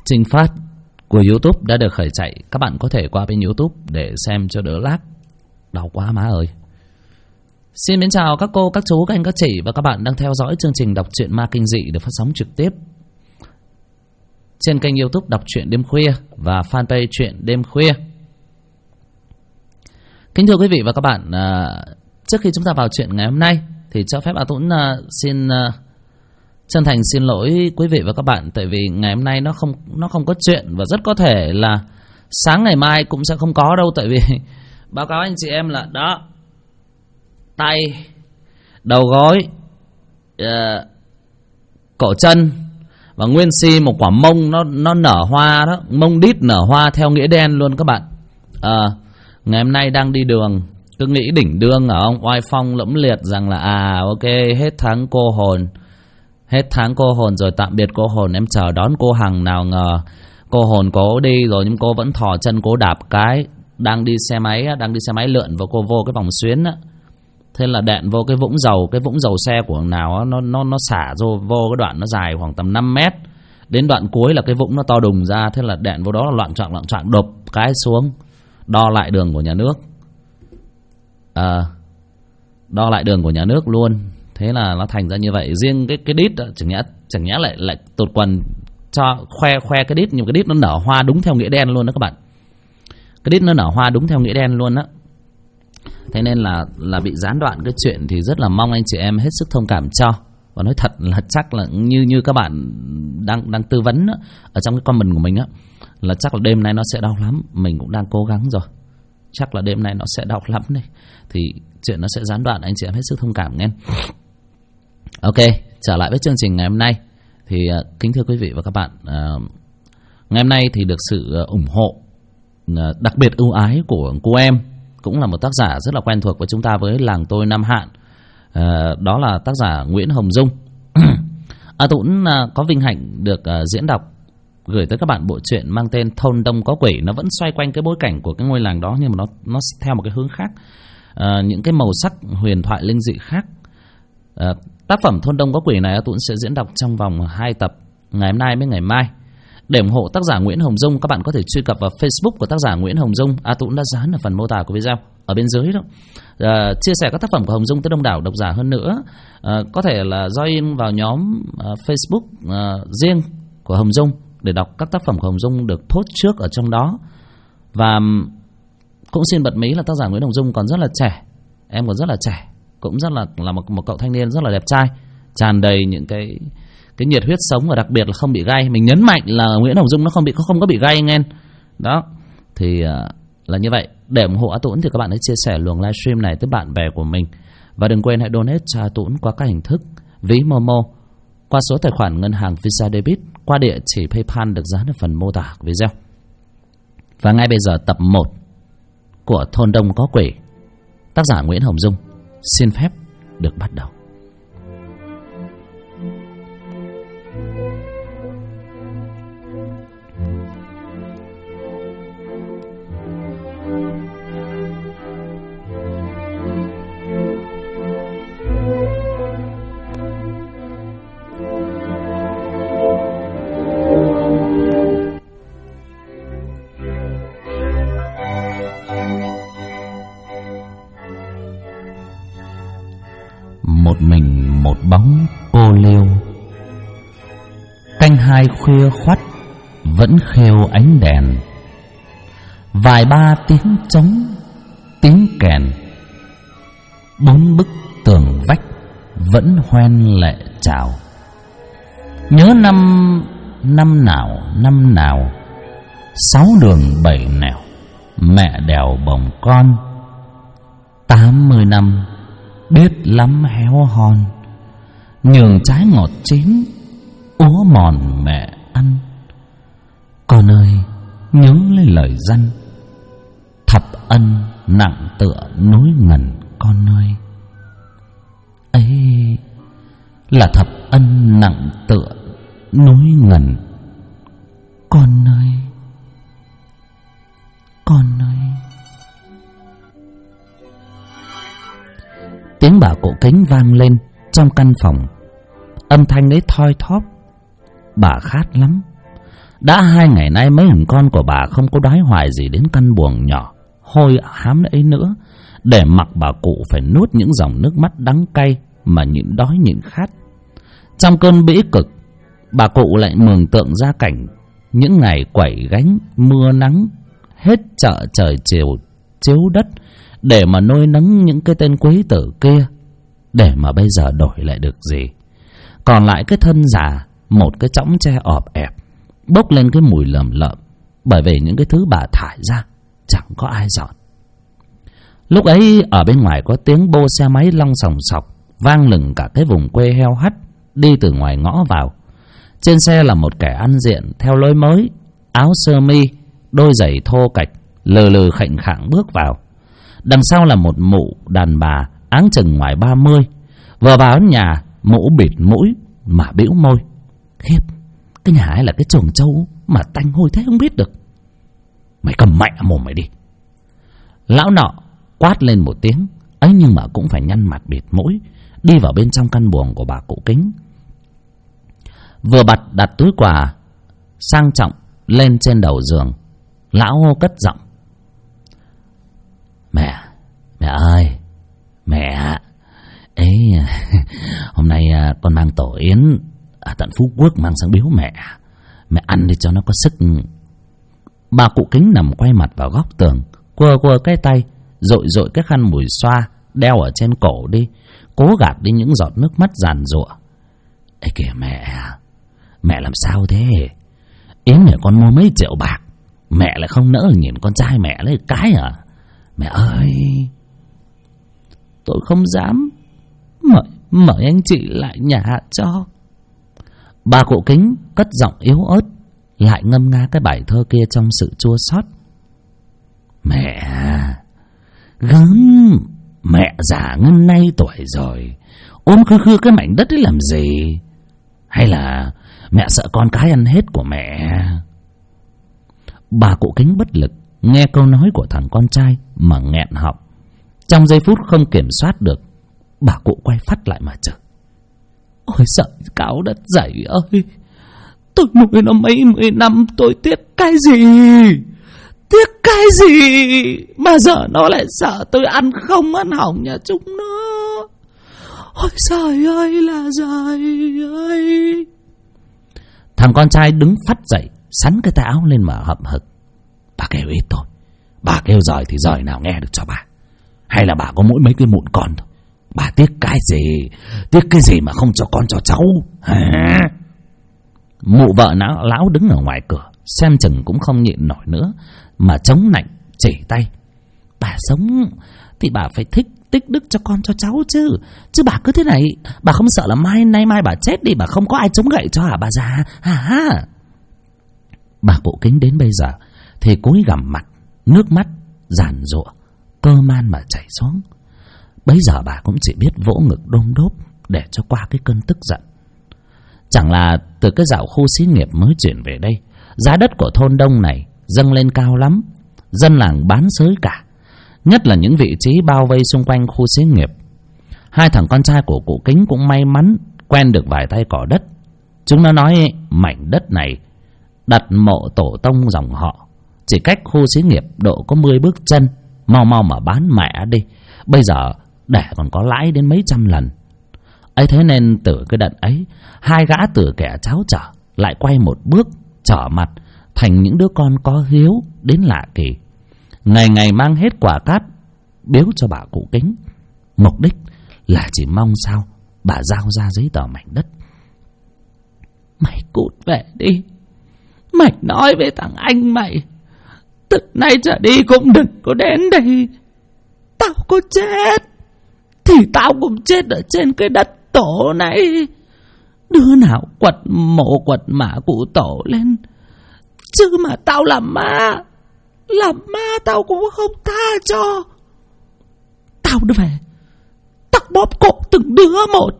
trình phát của YouTube đã được khởi chạy. Các bạn có thể qua bên YouTube để xem cho đỡ lag. Đau quá má ơi. Xin mến chào các cô, các chú, các anh, các chị và các bạn đang theo dõi chương trình đọc truyện ma kinh dị được phát sóng trực tiếp trên kênh YouTube Đọc Truyện Đêm Khuya và fanpage Truyện Đêm Khuya. Kính thưa quý vị và các bạn, trước khi chúng ta vào chuyện ngày hôm nay thì cho phép A Tuấn xin chân thành xin lỗi quý vị và các bạn, tại vì ngày hôm nay nó không có chuyện và rất có thể là sáng ngày mai cũng sẽ không có đâu. Tại vì báo cáo anh chị em là đó, tay, đầu gối, cổ chân và nguyên si một quả mông nó nở hoa đó, mông đít nở hoa theo nghĩa đen luôn các bạn. Ngày hôm nay đang đi đường cứ nghĩ đỉnh đương ở ông oai phong lẫm liệt rằng là ok, hết tháng cô hồn rồi, tạm biệt cô hồn, em chờ đón cô Hằng. Nào ngờ cô hồn cố đi rồi nhưng cô vẫn thò chân cố đạp cái, đang đi xe máy lượn vào cô vô cái vòng xuyến á. Thế là đạn vô cái vũng dầu xe của thằng nào á, nó xả vô cái đoạn nó dài khoảng tầm 5 mét. Đến đoạn cuối là cái vũng nó to đùng ra, thế là đạn vô đó là loạn choạng đột cái xuống, đo lại đường của nhà nước. Đo lại đường của nhà nước luôn. Thế là nó thành ra như vậy. Riêng cái đít chẳng nhẽ lại tụt quần cho khoe cái đít, nhưng cái đít nó nở hoa đúng theo nghĩa đen luôn đó các bạn. Cái đít nó nở hoa đúng theo nghĩa đen luôn đó. Thế nên là bị gián đoạn cái chuyện thì rất là mong anh chị em hết sức thông cảm cho. Và nói thật là chắc là như các bạn đang tư vấn đó, ở trong cái comment của mình á, là chắc là đêm nay nó sẽ đau lắm. Mình cũng đang cố gắng rồi, chắc là đêm nay nó sẽ đau lắm đây. Thì chuyện nó sẽ gián đoạn, anh chị em hết sức thông cảm nghe. Ok, trở lại với chương trình ngày hôm nay. Thì kính thưa quý vị và các bạn, ngày hôm nay thì được sự ủng hộ đặc biệt ưu ái của cô em, cũng là một tác giả rất là quen thuộc với chúng ta với làng tôi Nam Hạn. Đó là tác giả Nguyễn Hồng Dung. A Tuấn có vinh hạnh được diễn đọc gửi tới các bạn bộ truyện mang tên Thôn Đông Có Quỷ. Nó vẫn xoay quanh cái bối cảnh của cái ngôi làng đó, nhưng mà nó theo một cái hướng khác, những cái màu sắc huyền thoại linh dị khác. Tác phẩm Thôn Đông Có Quỷ này A Tuấn sẽ diễn đọc trong vòng 2 tập, ngày hôm nay với ngày mai. Để ủng hộ tác giả Nguyễn Hồng Dung, các bạn có thể truy cập vào Facebook của tác giả Nguyễn Hồng Dung. A Tuấn đã dán ở phần mô tả của video ở bên dưới đó. Chia sẻ các tác phẩm của Hồng Dung tới đông đảo độc giả hơn nữa. Có thể là join vào nhóm Facebook riêng của Hồng Dung để đọc các tác phẩm của Hồng Dung được post trước ở trong đó. Và cũng xin bật mí là tác giả Nguyễn Hồng Dung còn rất là trẻ, em còn rất là trẻ, cũng rất là một cậu thanh niên rất là đẹp trai, tràn đầy những cái nhiệt huyết sống, và đặc biệt là không bị gay. Mình nhấn mạnh là Nguyễn Hồng Dung nó không có bị gay nghe đó. Thì là như vậy. Để ủng hộ A Tuấn thì các bạn hãy chia sẻ luồng livestream này tới bạn bè của mình, và đừng quên hãy donate cho A Tuấn qua các hình thức ví Momo, qua số tài khoản ngân hàng Visa Debit, qua địa chỉ PayPal được dán ở phần mô tả của video. Và ngay bây giờ tập 1 của Thôn Đông Có Quỷ, tác giả Nguyễn Hồng Dung xin phép được bắt đầu. Một mình một bóng cô liêu, canh hai khuya khoắt vẫn khêu ánh đèn. Vài ba tiếng trống, tiếng kèn, 4 bức tường vách vẫn hoen lệ chào. Nhớ năm nào 6 đường 7 nẻo, mẹ đèo bồng con. 80 năm biết lắm héo hon, nhường trái ngọt chín, úa mòn mẹ ăn. Con ơi nhớ lấy lời dân, thập ân nặng tựa núi ngần con ơi. Ấy là thập ân nặng tựa núi ngần con ơi, con ơi. Tiếng bà cụ Kính vang lên trong căn phòng. Âm thanh ấy thoi thóp. Bà khát lắm, Đã 2 ngày nay mấy thằng con của bà không có đói hoài gì đến căn buồng nhỏ hôi hám ấy nữa, để mặc bà cụ phải nuốt những dòng nước mắt đắng cay mà nhịn đói nhịn khát. Trong cơn bĩ cực, bà cụ lại mường tượng ra cảnh những ngày quẩy gánh mưa nắng hết chợ trời chiều chiếu đất để mà nuôi nấng những cái tên quý tử kia, để mà bây giờ đổi lại được gì. Còn lại cái thân già, một cái chõng tre ọp ẹp, bốc lên cái mùi lợm lợm, bởi vì những cái thứ bà thải ra chẳng có ai dọn. Lúc ấy ở bên ngoài có tiếng bô xe máy long sòng sọc vang lừng cả cái vùng quê heo hắt đi từ ngoài ngõ vào. Trên xe là một kẻ ăn diện theo lối mới, áo sơ mi, đôi giày thô cạch, lừ lừ khệnh khạng bước vào. Đằng sau là một mụ đàn bà áng chừng ngoài 30, vừa vào nhà mụ bịt mũi mà bĩu môi. Khiếp, cái nhà ấy là cái chuồng trâu mà tanh hôi thế không biết được. Mày cầm mẹ mồm mày đi. Lão nọ quát lên một tiếng ấy, nhưng mà cũng phải nhăn mặt bịt mũi đi vào bên trong căn buồng của bà cụ Kính. Vừa đặt túi quà sang trọng lên trên đầu giường, lão cất giọng: Mẹ ơi, mẹ ấy, hôm nay con mang tổ yến ở tận Phú Quốc mang sang biếu mẹ ăn đi cho nó có sức. Bà cụ Kính nằm quay mặt vào góc tường, quơ cái tay dội cái khăn mùi xoa đeo ở trên cổ đi, cố gạt đi những giọt nước mắt giàn giụa. Ê kìa mẹ làm sao thế? Yến nhà con mua mấy triệu bạc, mẹ lại không nỡ nhìn con trai mẹ lấy cái à? Mẹ ơi, tôi không dám. Mời anh chị lại nhà cho. Bà cụ Kính cất giọng yếu ớt, lại ngâm nga cái bài thơ kia trong sự chua xót. Mẹ gớm, mẹ già ngân nay tuổi rồi, ôm khư cái mảnh đất ấy làm gì? Hay là mẹ sợ con cái ăn hết của mẹ? Bà cụ Kính bất lực nghe câu nói của thằng con trai mà nghẹn họng. Trong giây phút không kiểm soát được, bà cụ quay phắt lại mà chửi: Ôi giời, cáo đất dậy ơi, tôi nuôi nó mấy 10 năm, tôi tiếc cái gì? Tiếc cái gì mà giờ nó lại sợ tôi ăn không ăn hỏng nhà chúng nó? Ôi trời ơi là trời ơi. Thằng con trai đứng phắt dậy, sắn cái tay áo lên mà hậm hực. Bà kêu ít thôi, bà kêu giỏi thì giỏi nào nghe được cho bà? Hay là bà có mỗi mấy cái mụn con thôi? Bà tiếc cái gì? Tiếc cái gì mà không cho con cho cháu hả? Mụ vợ lão đứng ở ngoài cửa xem chừng cũng không nhịn nổi nữa, mà chống nạnh chỉ tay: Bà sống thì bà phải tích đức cho con cho cháu chứ bà cứ thế này, bà không sợ là nay mai bà chết đi, bà không có ai chống gậy cho hả bà già hả? Bà cụ Kính đến bây giờ thì cúi gằm mặt, nước mắt giàn giụa cơ man mà chảy xuống. Bấy giờ bà cũng chỉ biết vỗ ngực đôm đốp để cho qua cái cơn tức giận. Chẳng là từ cái dạo khu xí nghiệp mới chuyển về đây, giá đất của thôn Đông này dâng lên cao lắm, dân làng bán xới cả, nhất là những vị trí bao vây xung quanh khu xí nghiệp. Hai thằng con trai của cụ Kính cũng may mắn quen được vài tay cỏ đất. Chúng nó nói mảnh đất này đặt mộ tổ tông dòng họ, chỉ cách khu xí nghiệp độ có 10 bước chân, mau mà bán mẹ đi, bây giờ để còn có lãi đến mấy trăm lần. Ấy thế nên từ cái đợt ấy, hai gã từ kẻ cháo trở lại quay một bước, trở mặt thành những đứa con có hiếu đến lạ kỳ. Ngày mang hết quả cát biếu cho bà cụ Kính, mục đích là chỉ mong sao bà giao ra giấy tờ mảnh đất. Mày cút về đi, mày nói với thằng anh mày, từ nay trở đi cũng đừng có đến đây. Tao có chết thì tao cũng chết ở trên cái đất tổ này. Đứa nào quật mộ quật mả cụ tổ lên, chứ mà tao làm ma tao cũng không tha cho. Tao đưa về, tao bóp cổ từng đứa một.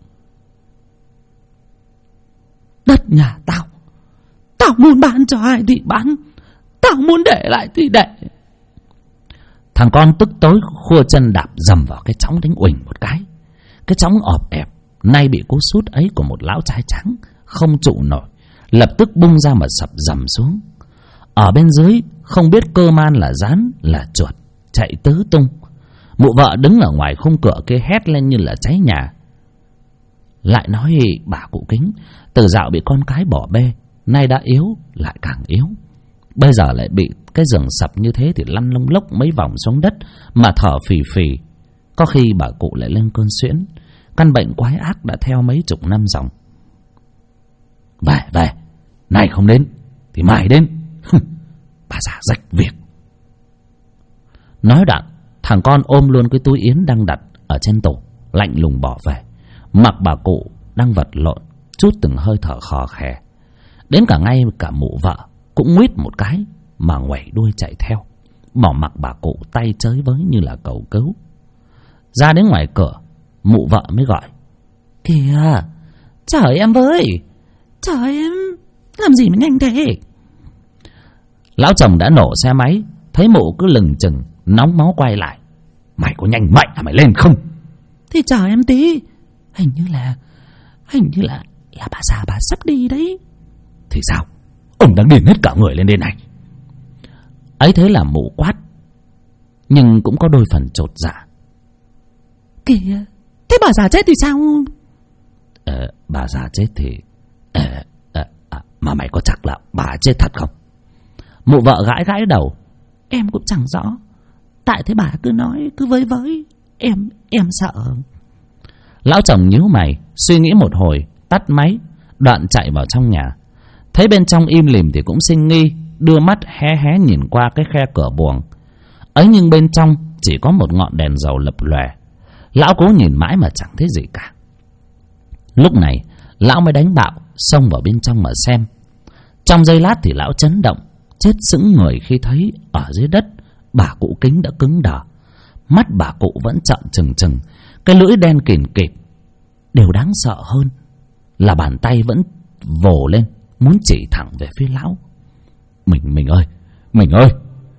Đất nhà tao muốn bán cho ai thì bán, tao muốn để lại thì để. Thằng con tức tối khua chân đạp dầm vào cái chõng đánh uỳnh một cái. Cái chõng ọp ẹp nay bị cú sút ấy của một lão trai trắng không trụ nổi, lập tức bung ra mà sập dầm xuống. Ở bên dưới không biết cơ man là rán là chuột chạy tứ tung. Mụ vợ đứng ở ngoài khung cửa kia hét lên như là cháy nhà. Lại nói bà cụ Kính từ dạo bị con cái bỏ bê, nay đã yếu lại càng yếu. Bây giờ lại bị cái giường sập như thế thì lăn lông lốc mấy vòng xuống đất mà thở phì phì. Có khi bà cụ lại lên cơn suyễn. Căn bệnh quái ác đã theo mấy chục năm dòng. Về nay không đến thì mai đến. Bà già rách việc. Nói đoạn, thằng con ôm luôn cái túi yến đang đặt ở trên tủ, lạnh lùng bỏ về, mặc bà cụ đang vật lộn chút từng hơi thở khò khè. Đến cả ngay cả mụ vợ cũng nguýt một cái mà ngoảy đuôi chạy theo, bỏ mặc bà cụ tay chới với như là cầu cứu. Ra đến ngoài cửa, mụ vợ mới gọi: Kìa, chở em với. Chở em làm gì mà nhanh thế? Lão chồng đã nổ xe máy, thấy mụ cứ lừng chừng nóng máu quay lại: Mày có nhanh mạnh à mày lên không? Thì chờ em tí. Hình như là bà già bà sắp đi đấy. Thì sao? Ông đang điên hết cả người lên đây này. Ấy thế là mụ quát, nhưng cũng có đôi phần chột dạ: Kìa, thế bà già chết thì sao? Bà già chết thì mà mày có chắc là bà chết thật không? Mụ vợ gãi gãi đầu: Em cũng chẳng rõ. Tại thế bà cứ nói cứ với em sợ. Lão chồng nhíu mày suy nghĩ một hồi, tắt máy, đoạn chạy vào trong nhà. Thấy bên trong im lìm thì cũng sinh nghi, đưa mắt hé hé nhìn qua cái khe cửa buồng. Ấy nhưng bên trong chỉ có một ngọn đèn dầu lập lòe. Lão cố nhìn mãi mà chẳng thấy gì cả. Lúc này lão mới đánh bạo xông vào bên trong mà xem. Trong giây lát thì lão chấn động, chết sững người khi thấy ở dưới đất bà cụ Kính đã cứng đờ. Mắt bà cụ vẫn trợn trừng trừng, cái lưỡi đen kìm kịt. Điều đáng sợ hơn là bàn tay vẫn vồ lên muốn chỉ thẳng về phía lão. Mình ơi.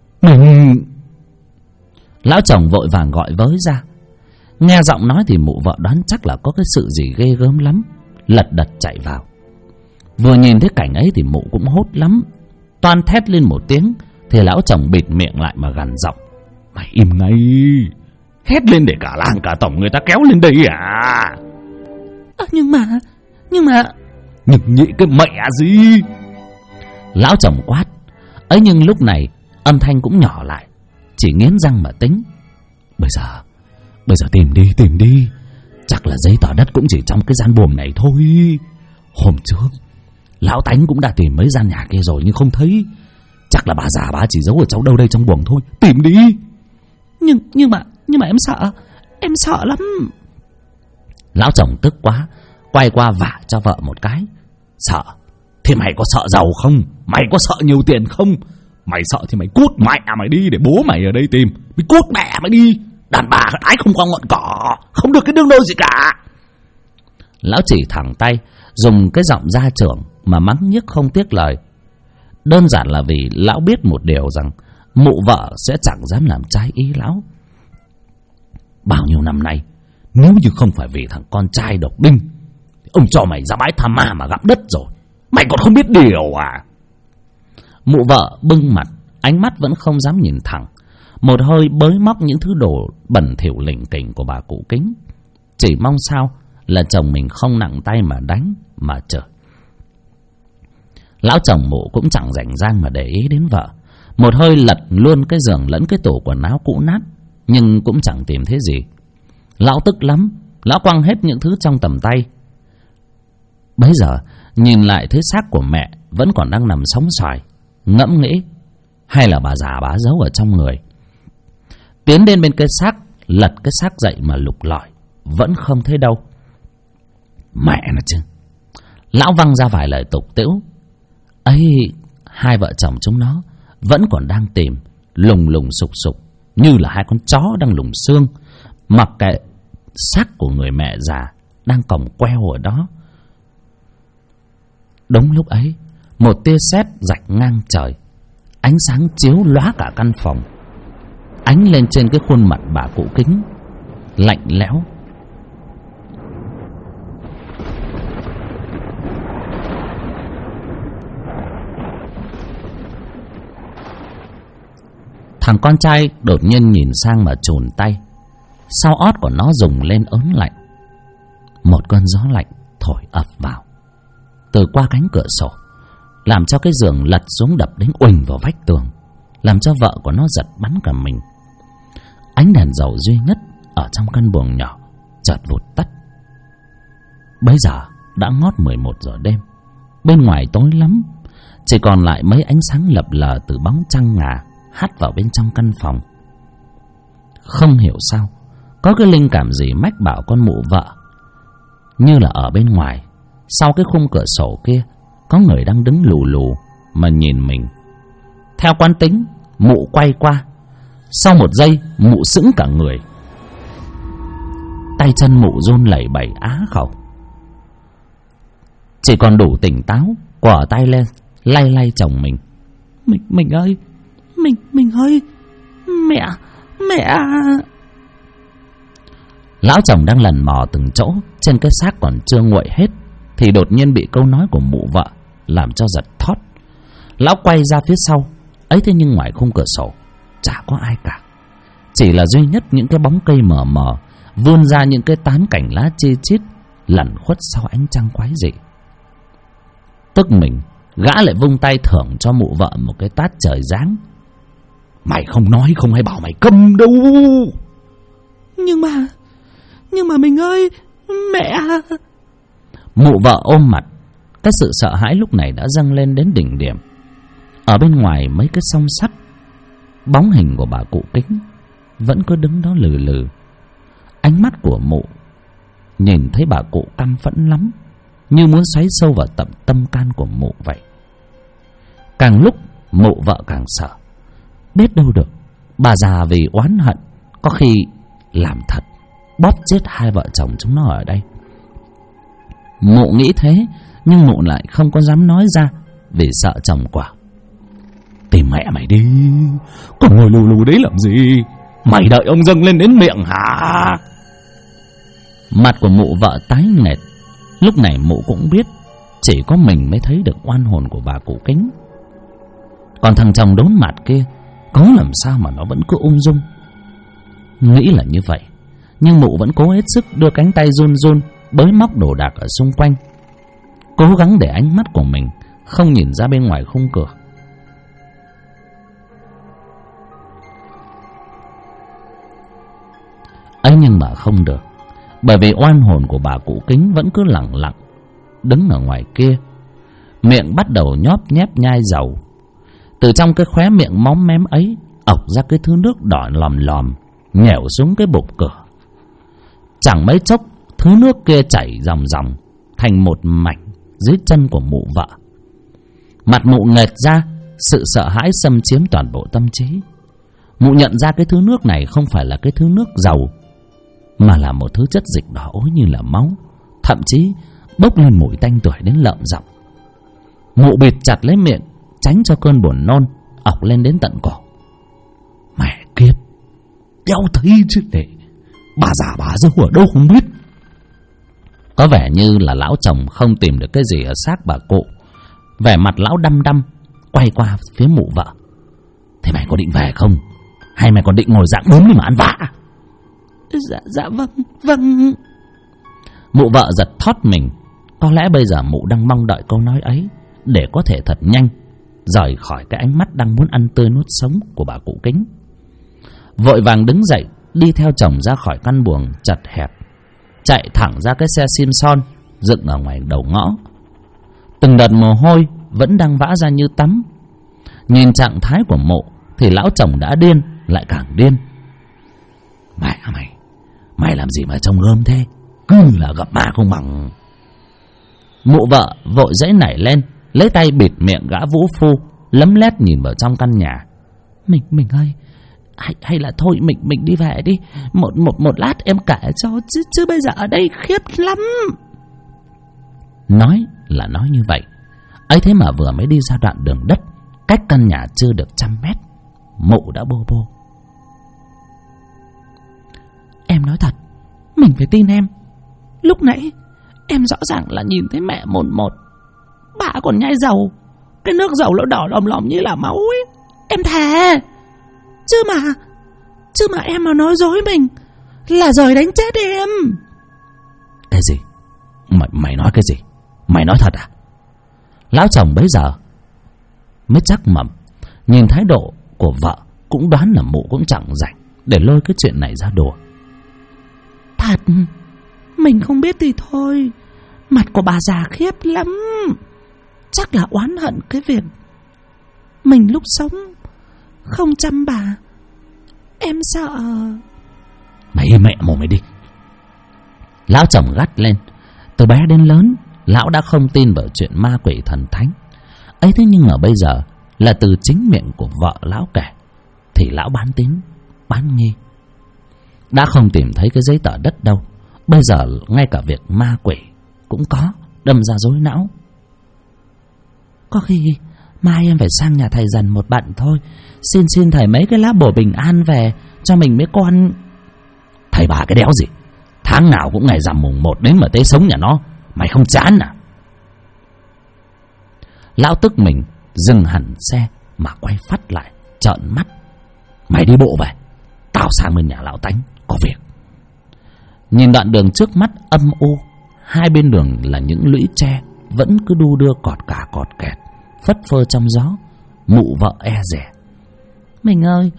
Lão chồng vội vàng gọi với ra. Nghe giọng nói thì mụ vợ đoán chắc là có cái sự gì ghê gớm lắm, lật đật chạy vào. Vừa nhìn thấy cảnh ấy thì mụ cũng hốt lắm, toan thét lên một tiếng thì lão chồng bịt miệng lại mà gằn giọng: Mày im ngay, hét lên để cả làng cả tổng người ta kéo lên đây à? Nhưng mà nhưng nhị cái mẹ gì? Lão chồng quát. Ấy nhưng lúc này âm thanh cũng nhỏ lại, chỉ nghiến răng mà tính: Bây giờ tìm đi. Chắc là giấy tờ đất cũng chỉ trong cái gian buồng này thôi. Hôm trước lão Tánh cũng đã tìm mấy gian nhà kia rồi nhưng không thấy. Chắc là bà già bà chỉ giấu ở cháu đâu đây trong buồng thôi. Tìm đi. Nhưng mà em sợ lắm. Lão chồng tức quá, quay qua vả cho vợ một cái: Sợ? Thế mày có sợ giàu không? Mày có sợ nhiều tiền không? Mày sợ thì mày cút mẹ mày đi để bố mày ở đây tìm. Mày cút mẹ mày đi. Đàn bà ái không qua ngọn cỏ, không được cái đương đôi gì cả. Lão chỉ thẳng tay, dùng cái giọng gia trưởng mà mắng nhiếc không tiếc lời. Đơn giản là vì lão biết một điều rằng mụ vợ sẽ chẳng dám làm trái ý lão. Bao nhiêu năm nay, nếu như không phải vì thằng con trai độc đinh, ông cho mày ra bãi tha ma mà gặm đất rồi. Mày còn không biết điều à? Mụ vợ bưng mặt, ánh mắt vẫn không dám nhìn thẳng, một hơi bới móc những thứ đồ bẩn thỉu lỉnh kỉnh của bà cụ Kính. Chỉ mong sao là chồng mình không nặng tay mà đánh mà chửi. Lão chồng mụ cũng chẳng rảnh rang mà để ý đến vợ, một hơi lật luôn cái giường lẫn cái tủ quần áo cũ nát, nhưng cũng chẳng tìm thấy gì. Lão tức lắm, lão quăng hết những thứ trong tầm tay. Bấy giờ nhìn lại thấy xác của mẹ vẫn còn đang nằm sóng xoài, ngẫm nghĩ hay là bà già bá giấu ở trong người. Tiến đến bên cái xác, lật cái xác dậy mà lục lọi, vẫn không thấy đâu. Mẹ nó chứ. Lão văng ra vài lời tục tĩu. Ấy, hai vợ chồng chúng nó vẫn còn đang tìm, lùng lùng sục sục như là hai con chó đang lùng xương, mặc kệ xác của người mẹ già đang còng queo ở đó. Đúng lúc ấy, một tia sét rạch ngang trời, ánh sáng chiếu lóa cả căn phòng, ánh lên trên cái khuôn mặt bà cụ Kính, lạnh lẽo. Thằng con trai đột nhiên nhìn sang mà chùn tay. Sau ót của nó rùng lên ớn lạnh. Một cơn gió lạnh thổi ập vào từ qua cánh cửa sổ, làm cho cái giường lật xuống đập đến uỳnh vào vách tường, làm cho vợ của nó giật bắn cả mình. Ánh đèn dầu duy nhất ở trong căn buồng nhỏ chợt vụt tắt. Bây giờ đã ngót 11 giờ đêm. Bên ngoài tối lắm, chỉ còn lại mấy ánh sáng lập lờ từ bóng trăng ngà hắt vào bên trong căn phòng. Không hiểu sao, có cái linh cảm gì mách bảo con mụ vợ như là ở bên ngoài, sau cái khung cửa sổ kia, có người đang đứng lù lù mà nhìn mình. Theo quán tính, mụ quay qua. Sau một giây, mụ sững cả người. Tay chân mụ run lẩy bẩy á khẩu. Chỉ còn đủ tỉnh táo, quở tay lên lay lay chồng mình. Mình ơi, mình ơi, mẹ. Lão chồng đang lần mò từng chỗ trên cái xác còn chưa nguội hết, thì đột nhiên bị câu nói của mụ vợ làm cho giật thót. Lão quay ra phía sau, ấy thế nhưng ngoài khung cửa sổ chả có ai cả, chỉ là duy nhất những cái bóng cây mờ mờ vươn ra những cái tán cành lá chi chít lẩn khuất sau ánh trăng quái dị. Tức mình, gã lại vung tay thưởng cho mụ vợ một cái tát trời giáng. Mày không nói không hay bảo mày câm đâu. Nhưng mà mình ơi, mẹ. Mụ vợ ôm mặt. Cái sự sợ hãi lúc này đã dâng lên đến đỉnh điểm. Ở bên ngoài mấy cái song sắt, bóng hình của bà cụ Kính vẫn cứ đứng đó lừ lừ. Ánh mắt của mụ nhìn thấy bà cụ căm phẫn lắm, như muốn xoáy sâu vào tận tâm can của mụ vậy. Càng lúc mụ vợ càng sợ. Biết đâu được, bà già vì oán hận có khi làm thật, bóp chết hai vợ chồng chúng nó ở đây. Mụ nghĩ thế, nhưng mụ lại không có dám nói ra, vì sợ chồng quả. Tìm mẹ mày đi, còn ngồi lù lù đấy làm gì? Mày đợi ông dâng lên đến miệng hả? Mặt của mụ vợ tái nghệt. Lúc này mụ cũng biết chỉ có mình mới thấy được oan hồn của bà cụ Kính. Còn thằng chồng đốn mặt kia, có làm sao mà nó vẫn cứ ung dung. Nghĩ là như vậy, nhưng mụ vẫn cố hết sức đưa cánh tay run run bới móc đồ đạc ở xung quanh, cố gắng để ánh mắt của mình không nhìn ra bên ngoài khung cửa. ấy nhưng mà không được, bởi vì oan hồn của bà cụ Kính vẫn cứ lặng lặng đứng ở ngoài kia, miệng bắt đầu nhóp nhép nhai dầu. Từ trong cái khóe miệng móm mém ấy ọc ra cái thứ nước đỏ lòm lòm nhèo xuống cái bục cửa. Chẳng mấy chốc thứ nước kia chảy ròng ròng thành một mảnh dưới chân của mụ vợ. Mặt mụ nghệt ra, sự sợ hãi xâm chiếm toàn bộ tâm trí. Mụ nhận ra cái thứ nước này không phải là cái thứ nước dầu, mà là một thứ chất dịch đỏ ối như là máu, thậm chí bốc lên mùi tanh tưởi đến lợm giọng. Mụ bịt chặt lấy miệng, tránh cho cơn buồn nôn ọc lên đến tận cổ. Mẹ kiếp, đeo thấy chứ để bà già bà dâu ở đâu không biết. Có vẻ như là lão chồng không tìm được cái gì ở xác bà cụ. Vẻ mặt lão đăm đăm, quay qua phía mụ vợ. Thế mày có định về không? Hay mày còn định ngồi dạng bướm đi mà ăn vạ? Dạ vâng. Mụ vợ giật thót mình. Có lẽ bây giờ mụ đang mong đợi câu nói ấy để có thể thật nhanh rời khỏi cái ánh mắt đang muốn ăn tươi nuốt sống của bà cụ Kính. Vội vàng đứng dậy, đi theo chồng ra khỏi căn buồng chật hẹp, chạy thẳng ra cái xe Simpson dựng ở ngoài đầu ngõ. Từng đợt mồ hôi vẫn đang vã ra như tắm. Nhìn trạng thái của mụ thì lão chồng đã điên lại càng điên. Mày làm gì mà trông gớm thế, cứ là gặp ma không bằng. Mụ vợ vội giãy nảy lên, lấy tay bịt miệng gã vũ phu lấm lét nhìn vào trong căn nhà. Mình ơi, hay là thôi mình đi về đi. Một lát em kể cho, chứ bây giờ ở đây khiếp lắm. Nói là nói như vậy, ấy thế mà vừa mới đi ra đoạn đường đất cách căn nhà chưa được 100 mét, mụ đã bô bô. Em nói thật, mình phải tin em. Lúc nãy em rõ ràng là nhìn thấy mẹ một. Bà còn nhai dầu, cái nước dầu nó đỏ lòm lòm như là máu ấy. Em thề. Chứ mà em mà nói dối mình là giời đánh chết em. Cái gì? Mày nói cái gì? Mày nói thật à? Lão chồng bấy giờ mới chắc mẩm, nhìn thái độ của vợ cũng đoán là mụ cũng chẳng rảnh để lôi cái chuyện này ra đùa. Thật, mình không biết thì thôi. Mặt của bà già khiếp lắm. Chắc là oán hận cái việc mình lúc sống không chăm bà. Em sợ. Mày im mẹ mồm mày đi. Lão chồng gắt lên. Từ bé đến lớn, lão đã không tin vào chuyện ma quỷ thần thánh ấy, thế nhưng mà bây giờ là từ chính miệng của vợ lão kể thì lão bán tín bán nghi. Đã không tìm thấy cái giấy tờ đất đâu, bây giờ ngay cả việc ma quỷ cũng có, đâm ra rối não. Có khi mai em phải sang nhà thầy dần một bận thôi. Xin thầy mấy cái lá bùa bình an về cho mình mấy con. Thầy bà cái đéo gì, tháng nào cũng ngày rằm mùng 1 đến mà tế sống nhà nó. Mày không chán à? Lão tức mình dừng hẳn xe mà quay phắt lại trợn mắt. Mày đi bộ về, tao sang bên nhà lão Tánh có việc. Nhìn đoạn đường trước mắt âm u, hai bên đường là những lũy tre vẫn cứ đu đưa cọt cả cọt kẹt, phất phơ trong gió. Mụ vợ e dè. Mình ơi,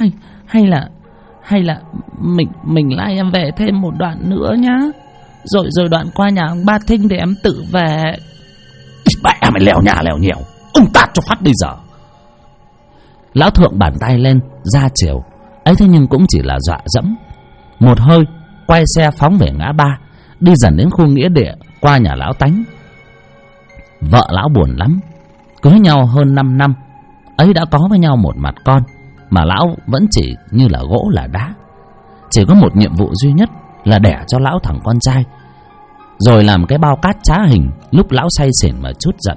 hay là mình lai em về thêm một đoạn nữa nhá. Rồi đoạn qua nhà ông Ba Thinh để em tự về. Mẹ mày lèo nhà lèo nhèo, ông tát cho phát đi giờ. Lão thượng bàn tay lên ra chiều ấy, thế nhưng cũng chỉ là dọa dẫm. Một hơi quay xe phóng về ngã ba, đi dần đến khu nghĩa địa qua nhà lão Tánh. Vợ lão buồn lắm, cưới nhau hơn 5 năm ấy đã có với nhau một mặt con, mà lão vẫn chỉ như là gỗ là đá. Chỉ có một nhiệm vụ duy nhất là đẻ cho lão thằng con trai, rồi làm cái bao cát trá hình lúc lão say xỉn mà trút giận.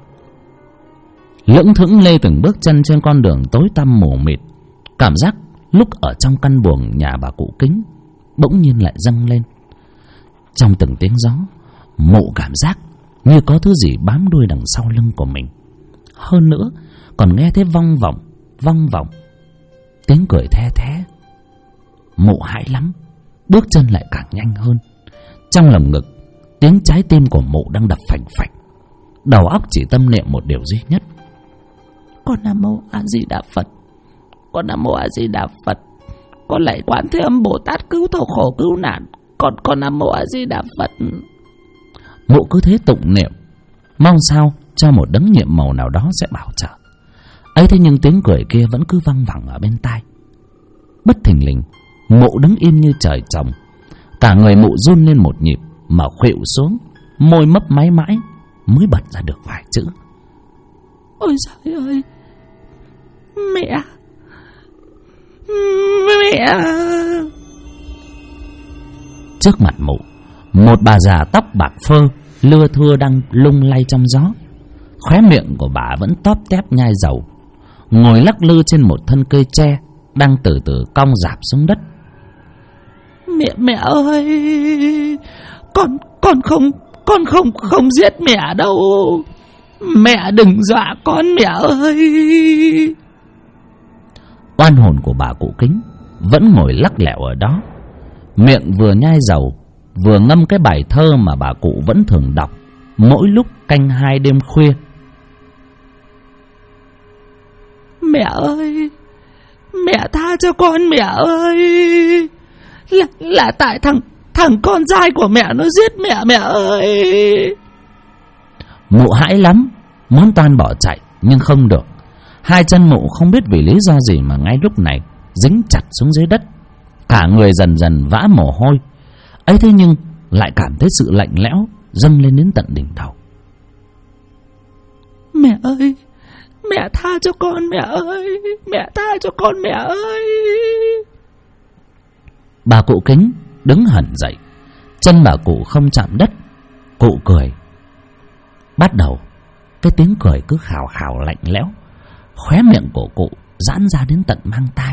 Lững thững lê từng bước chân trên con đường tối tăm mù mịt, cảm giác lúc ở trong căn buồng nhà bà cụ Kính bỗng nhiên lại dâng lên. Trong từng tiếng gió, mụ cảm giác như có thứ gì bám đuôi đằng sau lưng của mình. Hơn nữa còn nghe thấy văng vọng tiếng cười the thé. Mụ hãi lắm, bước chân lại càng nhanh hơn. Trong lồng ngực, tiếng trái tim của mụ đang đập phành phạch. Đầu óc chỉ tâm niệm một điều duy nhất: Con Nam Mô A Di Đà Phật, Con Nam Mô A Di Đà Phật, con lạy Quán Thế Âm Bồ Tát cứu thầu khổ cứu nạn, con Nam Mô A Di Đà Phật. Mụ cứ thế tụng niệm, mong sao cho một đấng nhiệm màu nào đó sẽ bảo trợ ấy, thế nhưng tiếng cười kia vẫn cứ văng vẳng ở bên tai. Bất thình lình, mụ đứng im như trời trồng. Cả người mụ run lên một nhịp mà khuỵu xuống, môi mấp máy mãi mới bật ra được vài chữ: Ôi trời ơi, mẹ. Trước mặt mụ, một bà già tóc bạc phơ lưa thưa đang lung lay trong gió. Khóe miệng của bà vẫn tóp tép nhai dầu, ngồi lắc lư trên một thân cây tre đang từ từ cong rạp xuống đất. Mẹ ơi, con không giết mẹ đâu. Mẹ đừng dọa con mẹ ơi. Oan hồn của bà cụ Kính vẫn ngồi lắc lẻo ở đó, miệng vừa nhai dầu vừa ngâm cái bài thơ mà bà cụ vẫn thường đọc mỗi lúc canh 2 đêm khuya. Mẹ ơi, mẹ tha cho con mẹ ơi. Là tại thằng con trai của mẹ nó giết mẹ ơi. Mụ hãi lắm, muốn toan bỏ chạy nhưng không được. Hai chân mụ không biết vì lý do gì mà ngay lúc này dính chặt xuống dưới đất, cả người dần dần vã mồ hôi ấy, thế nhưng lại cảm thấy sự lạnh lẽo dâng lên đến tận đỉnh đầu. Mẹ ơi, mẹ tha cho con mẹ ơi, mẹ tha cho con mẹ ơi. Bà cụ Kính đứng hẳn dậy, chân bà cụ không chạm đất. Cụ cười. Bắt đầu cái tiếng cười cứ khào khào lạnh lẽo, khóe miệng của cụ giãn ra đến tận mang tai.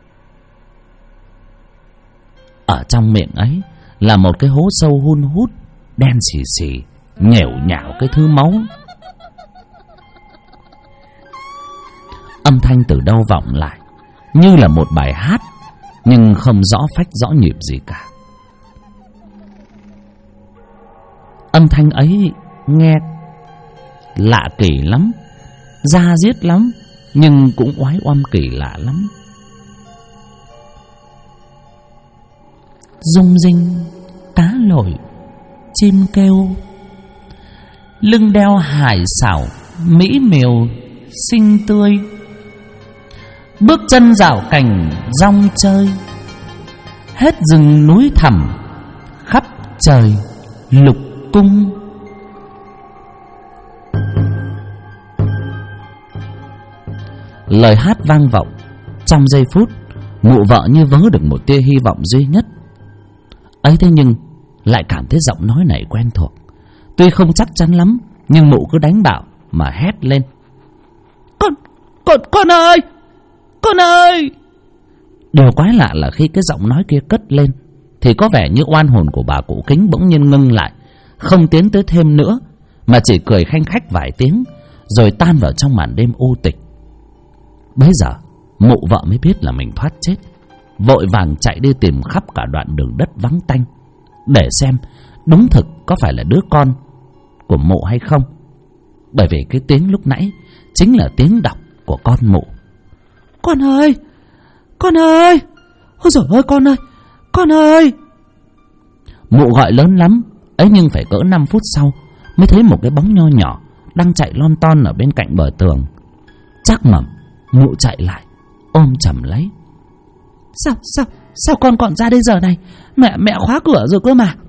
Ở trong miệng ấy là một cái hố sâu hun hút, đen xì xì, nhểu nhảo cái thứ máu. Âm thanh từ đâu vọng lại, như là một bài hát, nhưng không rõ phách rõ nhịp gì cả. Âm thanh ấy nghe lạ kỳ lắm, da diết lắm, nhưng cũng oái oăm kỳ lạ lắm. Rung rinh cá lội, chim kêu, lưng đeo hải xảo mỹ miều xinh tươi, bước chân dạo cảnh rong chơi, hết rừng núi thẳm khắp trời lục cung. Lời hát vang vọng. Trong giây phút, mụ vợ như vớ được một tia hy vọng duy nhất ấy, thế nhưng lại cảm thấy giọng nói này quen thuộc. Tuy không chắc chắn lắm, nhưng mụ cứ đánh bạo mà hét lên: Con ơi! Con ơi! Điều quái lạ là khi cái giọng nói kia cất lên thì có vẻ như oan hồn của bà cụ Kính bỗng nhiên ngưng lại, không tiến tới thêm nữa, mà chỉ cười khanh khách vài tiếng rồi tan vào trong màn đêm u tịch. Bấy giờ mụ vợ mới biết là mình thoát chết, vội vàng chạy đi tìm khắp cả đoạn đường đất vắng tanh để xem đúng thực có phải là đứa con của mụ hay không, bởi vì cái tiếng lúc nãy chính là tiếng đọc của con mụ. Con ơi! Con ơi! Ôi giời ơi, con ơi! Con ơi! Mụ gọi lớn lắm ấy, nhưng phải cỡ 5 phút sau mới thấy một cái bóng nho nhỏ đang chạy lon ton ở bên cạnh bờ tường. Chắc mẩm mụ chạy lại ôm chầm lấy. Sao con còn ra đây giờ này? Mẹ khóa cửa rồi cơ mà.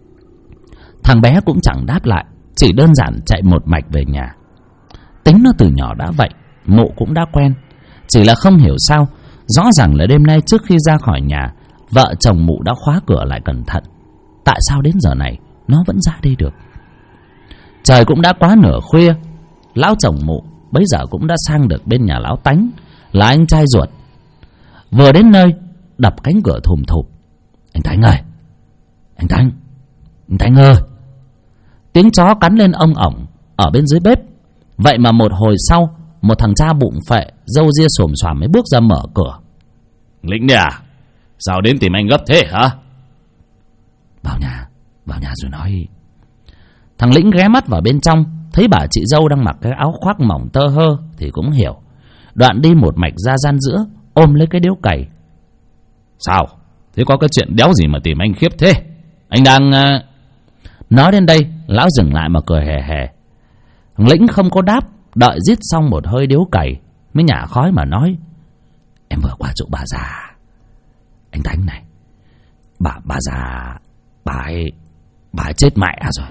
Thằng bé cũng chẳng đáp lại, chỉ đơn giản chạy một mạch về nhà. Tính nó từ nhỏ đã vậy, mụ cũng đã quen. Chỉ là không hiểu sao, rõ ràng là đêm nay trước khi ra khỏi nhà, vợ chồng mụ đã khóa cửa lại cẩn thận. Tại sao đến giờ này nó vẫn ra đây được? Trời cũng đã quá nửa khuya. Lão chồng mụ bấy giờ cũng đã sang được bên nhà lão Tánh, là anh trai ruột. Vừa đến nơi, đập cánh cửa thùm thụp. Anh Tánh ơi! Anh Tánh ơi! Tiếng chó cắn lên ông ổng ở bên dưới bếp. Vậy mà một hồi sau, một thằng cha bụng phệ, râu ria xồm xoàm mới bước ra mở cửa. Lĩnh đấy à? Sao đến tìm anh gấp thế hả? Vào nhà rồi nói. Thằng Lĩnh ghé mắt vào bên trong, thấy bà chị dâu đang mặc cái áo khoác mỏng tơ hơ thì cũng hiểu. Đoạn đi một mạch ra gian giữa, ôm lấy cái điếu cày. Sao? Thế có cái chuyện đéo gì mà tìm anh khiếp thế? Anh đang... Nói đến đây, lão dừng lại mà cười hề hề. Thằng Lĩnh không có đáp, đợi rít xong một hơi điếu cày mới nhả khói mà nói: Em vừa qua chỗ bà già. Anh Tánh này, bà già, bà ấy chết mẹ rồi.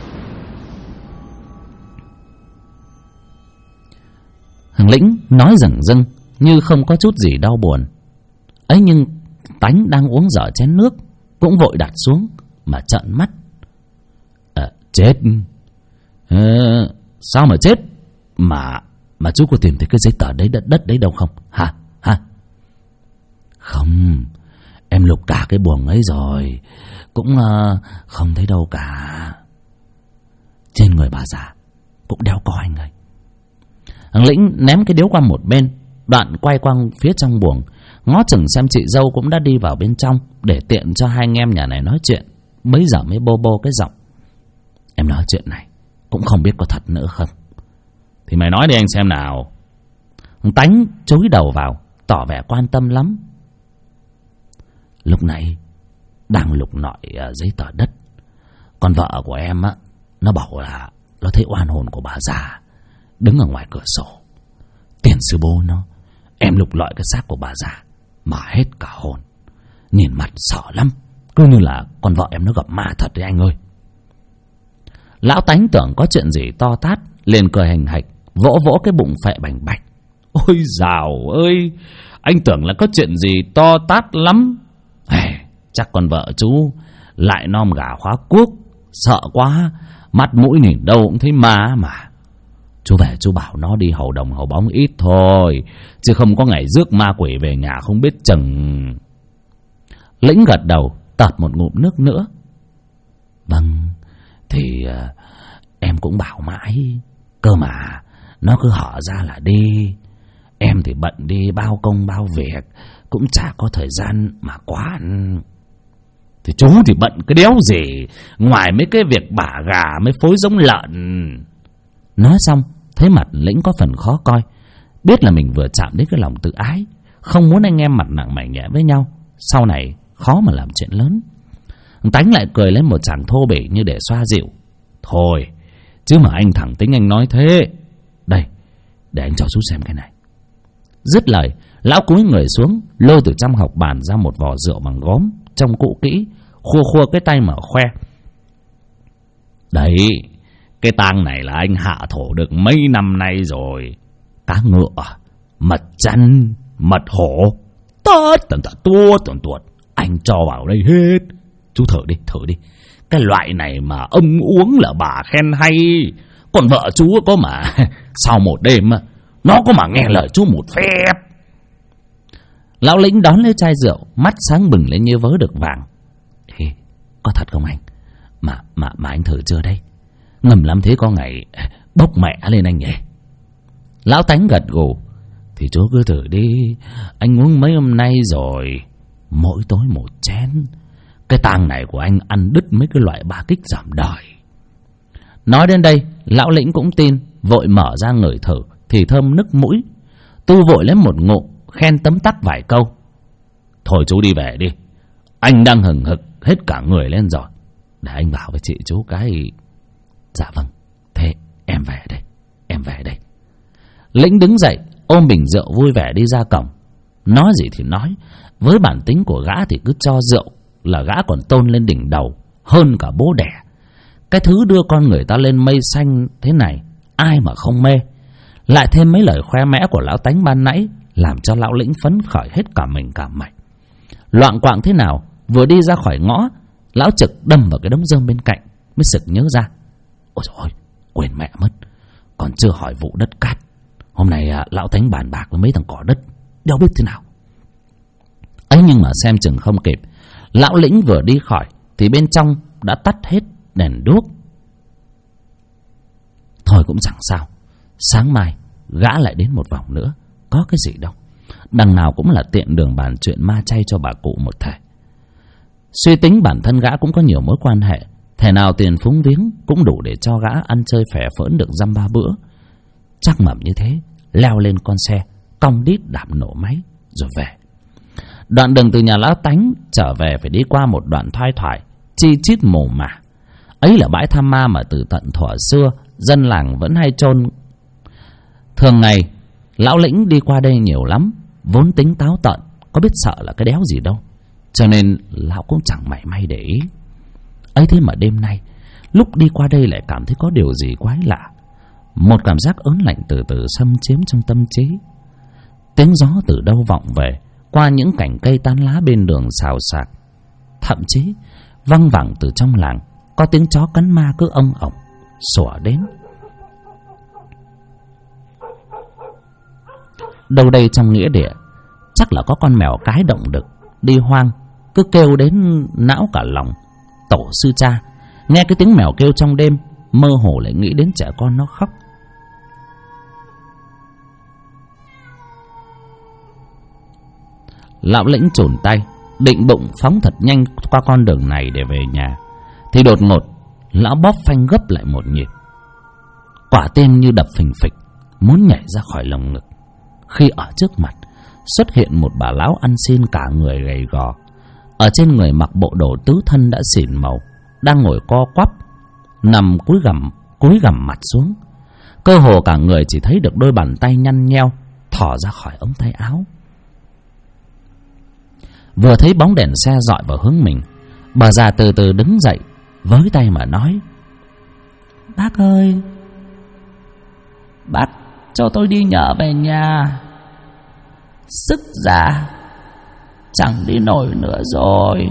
Thằng Lĩnh nói rừng rưng như không có chút gì đau buồn ấy, nhưng Tánh đang uống dở chén nước cũng vội đặt xuống mà trợn mắt. Chết? Sao mà chết? Mà chú có tìm thấy cái giấy tờ đấy, đất đấy đâu không? Hả? Không, em lục cả cái buồng ấy rồi, cũng không thấy đâu cả. Trên người bà già cũng đeo có anh ơi. Thằng Lĩnh ném cái điếu qua một bên, đoạn quay qua phía trong buồng, ngó chừng xem chị dâu cũng đã đi vào bên trong để tiện cho hai anh em nhà này nói chuyện. Bấy giờ mới bô cái giọng: Em nói chuyện này cũng không biết có thật nữa không. Thì mày nói đi anh xem nào. Thằng Tánh chúi đầu vào, tỏ vẻ quan tâm lắm. Lúc này đang lục lọi giấy tờ đất, con vợ của em á, nó bảo là nó thấy oan hồn của bà già đứng ở ngoài cửa sổ. Tiền sư bố nó, em lục lọi cái xác của bà già mà hết cả hồn, nhìn mặt sợ lắm, cứ như là con vợ em nó gặp ma thật đấy anh ơi. Lão Tánh tưởng có chuyện gì to tát, liền cười hành hạch, vỗ vỗ cái bụng phệ bành bạch. Ôi dào ơi, anh tưởng là có chuyện gì to tát lắm. Chắc con vợ chú lại nom gà khóa cuốc, sợ quá, mắt mũi nhìn đâu cũng thấy ma mà. Chú về chú bảo nó đi hầu đồng hầu bóng ít thôi, chứ không có ngày rước ma quỷ về nhà không biết chừng. Lĩnh gật đầu, tạt một ngụm nước nữa. Vâng, thì em cũng bảo mãi, cơ mà nó cứ hở ra là đi. Em thì bận đi bao công bao việc, cũng chả có thời gian mà quán. Thì chú thì bận cái đéo gì, ngoài mấy cái việc bả gà mới phối giống lợn. Nói xong thấy mặt Lĩnh có phần khó coi, biết là mình vừa chạm đến cái lòng tự ái, không muốn anh em mặt nặng mày nhẹ với nhau, sau này khó mà làm chuyện lớn. Tánh lại cười lên một tràng thô bỉ như để xoa dịu. Thôi chứ mà anh thẳng tính anh nói thế. Đây, để anh cho chú xem cái này. Dứt lời, lão cúi người xuống, lôi từ trong hộc bàn ra một vò rượu bằng gốm trông cũ kỹ, khua khua cái tay mà khoe. Đấy, cái tang này là anh hạ thổ được mấy năm nay rồi. Cá ngựa, mật chăn, mật hổ, tất tần tật tuột, anh cho vào đây hết. Chú thử đi. Cái loại này mà ông uống là bà khen hay. Còn vợ chú có mà sau một đêm nó có mà nghe lời chú một phép. Lão Lĩnh đón lấy chai rượu, mắt sáng bừng lên như vớ được vàng. Ê, có thật không anh? Mà anh thử chưa đây? Ngầm lắm thế có ngày bốc mẹ lên anh nhỉ? Lão Tánh gật gù. Thì chú cứ thử đi, anh uống mấy hôm nay rồi, mỗi tối một chén. Cái tang này của anh ăn đứt mấy cái loại ba kích giảm đời. Nói đến đây, lão Lĩnh cũng tin, vội mở ra ngửi thử, thì thơm nức mũi. Tu vội lấy một ngụm, khen tấm tắc vài câu. Thôi chú đi về đi, anh đang hừng hực hết cả người lên rồi. Để anh bảo với chị chú cái. Dạ vâng, thế em về đây. Lĩnh đứng dậy, ôm bình rượu vui vẻ đi ra cổng. Nói gì thì nói, với bản tính của gã thì cứ cho rượu là gã còn tôn lên đỉnh đầu hơn cả bố đẻ. Cái thứ đưa con người ta lên mây xanh thế này, ai mà không mê. Lại thêm mấy lời khoe mẽ của lão Tánh ban nãy, làm cho lão Lĩnh phấn khởi hết cả mình cả mày. Loạng quạng thế nào, vừa đi ra khỏi ngõ, lão Trực đâm vào cái đống rơm bên cạnh, mới sực nhớ ra. Ôi trời ơi, quên mẹ mất, còn chưa hỏi vụ đất cát. Hôm nay lão Tánh bàn bạc với mấy thằng cỏ đất, đâu biết thế nào. Ấy nhưng mà xem chừng không kịp, lão Lĩnh vừa đi khỏi thì bên trong đã tắt hết đèn đuốc. Thôi cũng chẳng sao, sáng mai gã lại đến một vòng nữa, có cái gì đâu. Đằng nào cũng là tiện đường bàn chuyện ma chay cho bà cụ một thể. Suy tính bản thân gã cũng có nhiều mối quan hệ, thể nào tiền phúng viếng cũng đủ để cho gã ăn chơi phẻ phỡn được dăm ba bữa. Chắc mẩm như thế, leo lên con xe, cong đít đạp nổ máy rồi về. Đoạn đường từ nhà lão Tánh trở về phải đi qua một đoạn thoai thoải chi chít mồ mả. Ấy là bãi Tham Ma mà từ tận thuở xưa dân làng vẫn hay chôn. Thường ngày lão Lĩnh đi qua đây nhiều lắm, vốn tính táo tợn, có biết sợ là cái đéo gì đâu, cho nên lão cũng chẳng mảy may để ý. Ấy thế mà đêm nay lúc đi qua đây lại cảm thấy có điều gì quái lạ. Một cảm giác ớn lạnh từ từ xâm chiếm trong tâm trí. Tiếng gió từ đâu vọng về qua những cành cây tán lá bên đường xào xạc. Thậm chí văng vẳng từ trong làng có tiếng chó cắn ma cứ ông ổng sủa đến. Đâu đây trong nghĩa địa chắc là có con mèo cái động đực đi hoang, cứ kêu đến não cả lòng. Tổ sư cha nghe cái tiếng mèo kêu trong đêm, mơ hồ lại nghĩ đến trẻ con nó khóc. Lão Lĩnh chồn tay định bụng phóng thật nhanh qua con đường này để về nhà, thì đột ngột lão bóp phanh gấp lại một nhịp. Quả tim như đập phình phịch, muốn nhảy ra khỏi lồng ngực, khi ở trước mặt xuất hiện một bà lão ăn xin cả người gầy gò. Ở trên người mặc bộ đồ tứ thân đã xỉn màu, đang ngồi co quắp, nằm cúi gằm mặt xuống. Cơ hồ cả người chỉ thấy được đôi bàn tay nhăn nheo thò ra khỏi ống tay áo. Vừa thấy bóng đèn xe dọi vào hướng mình, bà già từ từ đứng dậy, với tay mà nói: "Bác ơi, bác cho tôi đi nhờ về nhà. Sức già chẳng đi nổi nữa rồi."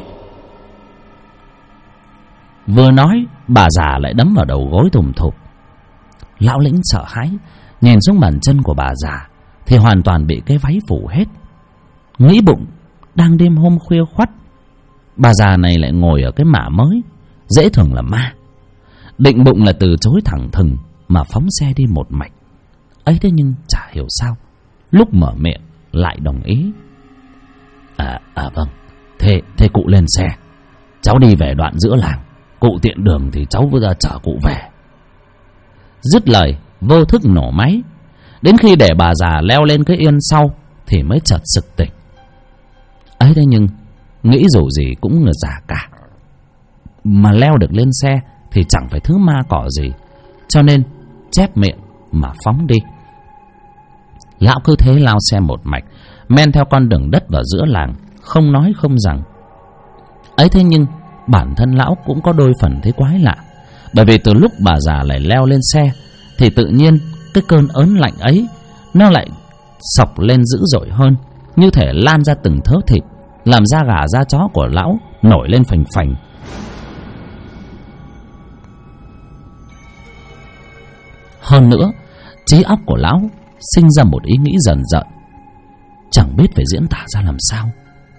Vừa nói, bà già lại đấm vào đầu gối thùm thụp. Lão Lĩnh sợ hãi nhìn xuống bàn chân của bà già thì hoàn toàn bị cái váy phủ hết. Nghĩ bụng, đang đêm hôm khuya khoắt, bà già này lại ngồi ở cái mả mới, dễ thường là ma. Định bụng là từ chối thẳng thừng mà phóng xe đi một mạch. Ấy thế nhưng chả hiểu sao lúc mở miệng lại đồng ý. Vâng, thế cụ lên xe, cháu đi về đoạn giữa làng, cụ tiện đường thì cháu vừa ra chở cụ về. Dứt lời vô thức nổ máy. Đến khi để bà già leo lên cái yên sau thì mới chợt sực tỉnh. Ấy thế nhưng nghĩ dù gì cũng là già cả, mà leo được lên xe thì chẳng phải thứ ma cỏ gì, cho nên chép miệng mà phóng đi. Lão cứ thế lao xe một mạch, men theo con đường đất vào giữa làng, không nói không rằng. Ấy thế nhưng bản thân lão cũng có đôi phần thấy quái lạ, bởi vì từ lúc bà già lại leo lên xe thì tự nhiên cái cơn ớn lạnh ấy nó lại sộc lên dữ dội hơn, như thể lan ra từng thớ thịt, làm da gà da chó của lão nổi lên phành phành. Hơn nữa, trí óc của lão sinh ra một ý nghĩ dần dần, chẳng biết phải diễn tả ra làm sao.